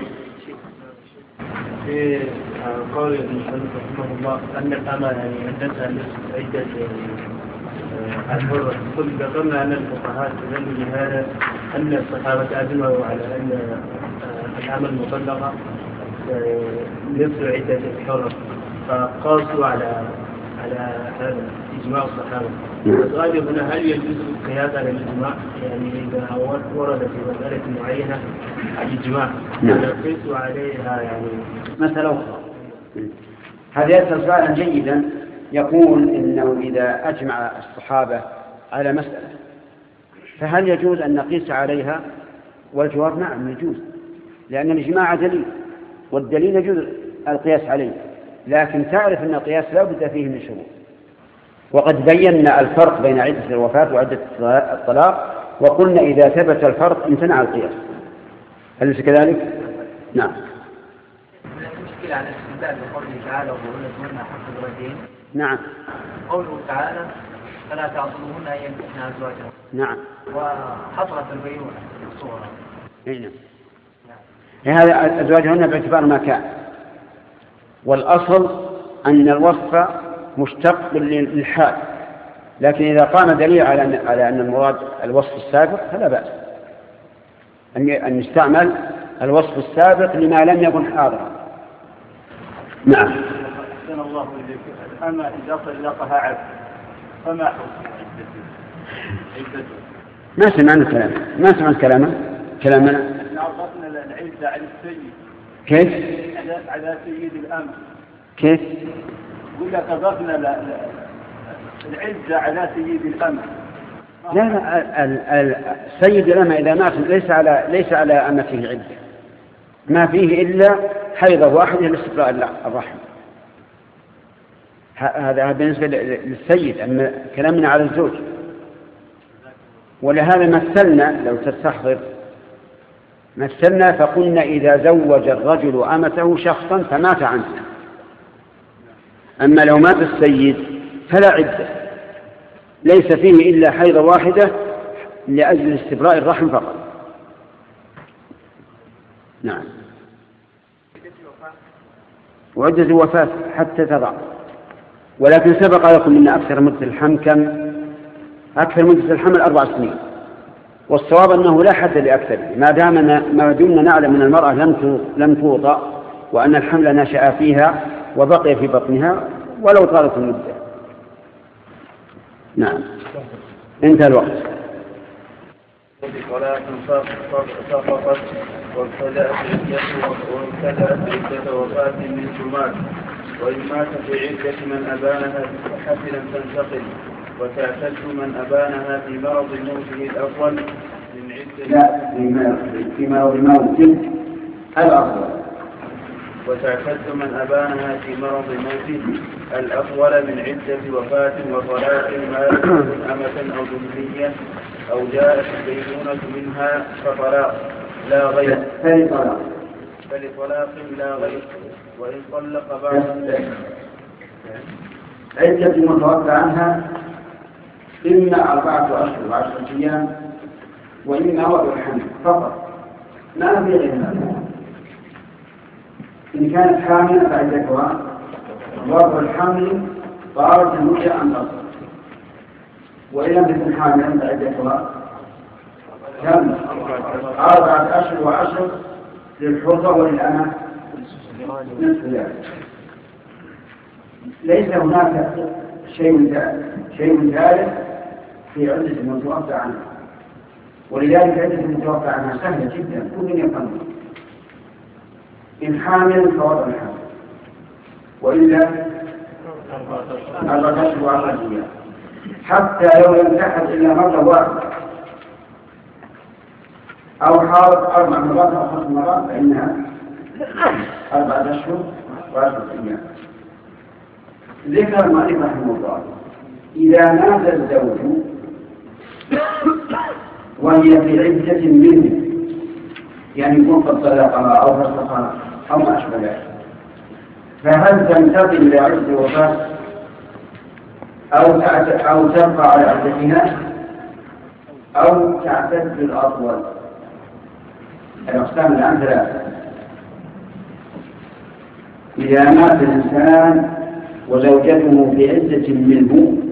Speaker 2: في قول المصنف رحمه الله أن الأمة يعني عدتها نصف عدة الحرة. كل ذكرنا أن الفقهاء استدلوا بهذا أن الصحابة أجمعوا على أن الأمة المطلقة نصف عدة الحرة، فقاسوا على على هذا إجماع الصحابة. والسؤال هنا هل يجوز القياس على الإجماع؟ يعني إذا ورد في مسألة معينة الإجماع نقيس عليها يعني
Speaker 1: مسألة أخرى. هذا يسأل سؤالا جيدا، يقول إنه إذا أجمع الصحابة على مسألة فهل يجوز أن نقيس عليها والجواب نعم يجوز، لأن الإجماع دليل، والدليل يجوز القياس عليه، لكن تعرف أن القياس لا بد فيه من شروط. وقد بينا الفرق بين عدة الوفاة وعدة الطلاق، وقلنا إذا ثبت الفرق امتنع القياس. أليس كذلك؟ نعم.
Speaker 9: المشكلة على الاستدلال بقوله تعالى وبعولتهن حق الزوجين.
Speaker 1: نعم.
Speaker 9: قوله تعالى فلا تعضلوهن أن ينكحن أزواجهن.
Speaker 1: نعم.
Speaker 9: وحصرت البيوع الصورة.
Speaker 1: نعم. هذا أزواجهن باعتبار ما كان، والأصل أن الوصف مشتق للحال، لكن إذا قام دليل على أن على أن المراد الوصف السابق فلا بأس أن يستعمل الوصف السابق لما لم يكن حاضرا. نعم.
Speaker 5: أحسن الله إليك. أما إذا طلقها عبد فما حكم عدته؟
Speaker 1: ما سمعنا كلامه، ما سمعنا كلامه كلامنا.
Speaker 5: عرفنا العدة على السيد.
Speaker 1: كيف؟
Speaker 5: على سيد الأمر.
Speaker 1: كيف؟
Speaker 5: قل لك ضفنا العزة على سيد الأمة.
Speaker 1: لا لا، السيد الأمة إذا مات ليس على ليس على أمته عدة، ما فيه إلا حيضة واحدة لاستقراء الرحم. هذا بالنسبة للسيد، أما كلامنا على الزوج. ولهذا مثلنا، لو تستحضر مثلنا فقلنا إذا زوج الرجل أمته شخصا فمات عنه، أما لو مات السيد فلا عدة، ليس فيه إلا حيضة واحدة لأجل استبراء الرحم فقط. نعم. وعدة الوفاة حتى تضع، ولكن سبق لكم أن أكثر مدة الحمل كم؟ أكثر مدة الحمل أربع سنين، والصواب أنه لا حد لأكثر، ما دامنا ما دمنا نعلم أن المرأة لم لم توطأ وأن الحمل نشأ فيها وبقي في بطنها ولو طالت المدة. نعم. انتهى الوقت.
Speaker 8: صلاة سقطت وابتدأت عدة وفاة من ثمات، وإن مات في عدة من أبانها بصحة لم تنتقل، وتعتد من أبانها في مرض موته الأول من عدة
Speaker 1: لا في مرض موته الأفضل،
Speaker 8: وتعتد من أبانها في مرض موته الأفضل من عدة وفاة وطلاق ما يكون أمة أو ذرية أو جاءت البينونة منها فطلاق لا غير
Speaker 1: فلطلاق
Speaker 8: فلطلاق لا غير. وإن طلق بعض
Speaker 1: عدة المتوفى عنها إما أربعة أشهر وعشرة أيام وإما وضع الحمل فقط، ما في غير هذا. إن كانت حاملا فعدتها وضع الحمل طارت المدة أن تصل، وإن لم تكن حاملا فعدتها كم؟ أربعة أشهر وعشر للحرة وللأمة نصف ذلك. ليس هناك شيء شيء ثالث في عدة المتوفى عنها، ولذلك عدة المتوفى عنها سهلة جدا، كل يفهمها. إن حامل فوضع الحمل، وإلا أربعة أشهر وعشرة أيام، حتى لو لم تحد إلا مرة واحدة أو حاضت أربع مرات أو خمس مرات فإنها أربعة أشهر وعشرة أيام. ذكر المؤلف رحمه الله إذا مات الزوج وهي في عدة منه، يعني يكون قد طلقها أو فسخها أو ما أشبه ذلك، فهل تنتقل لعدة وفاة أو أو تبقى على عدتها أو تعتد بالأطول؟ الأقسام الآن ثلاثة. إذا مات الإنسان وزوجته في عدة منه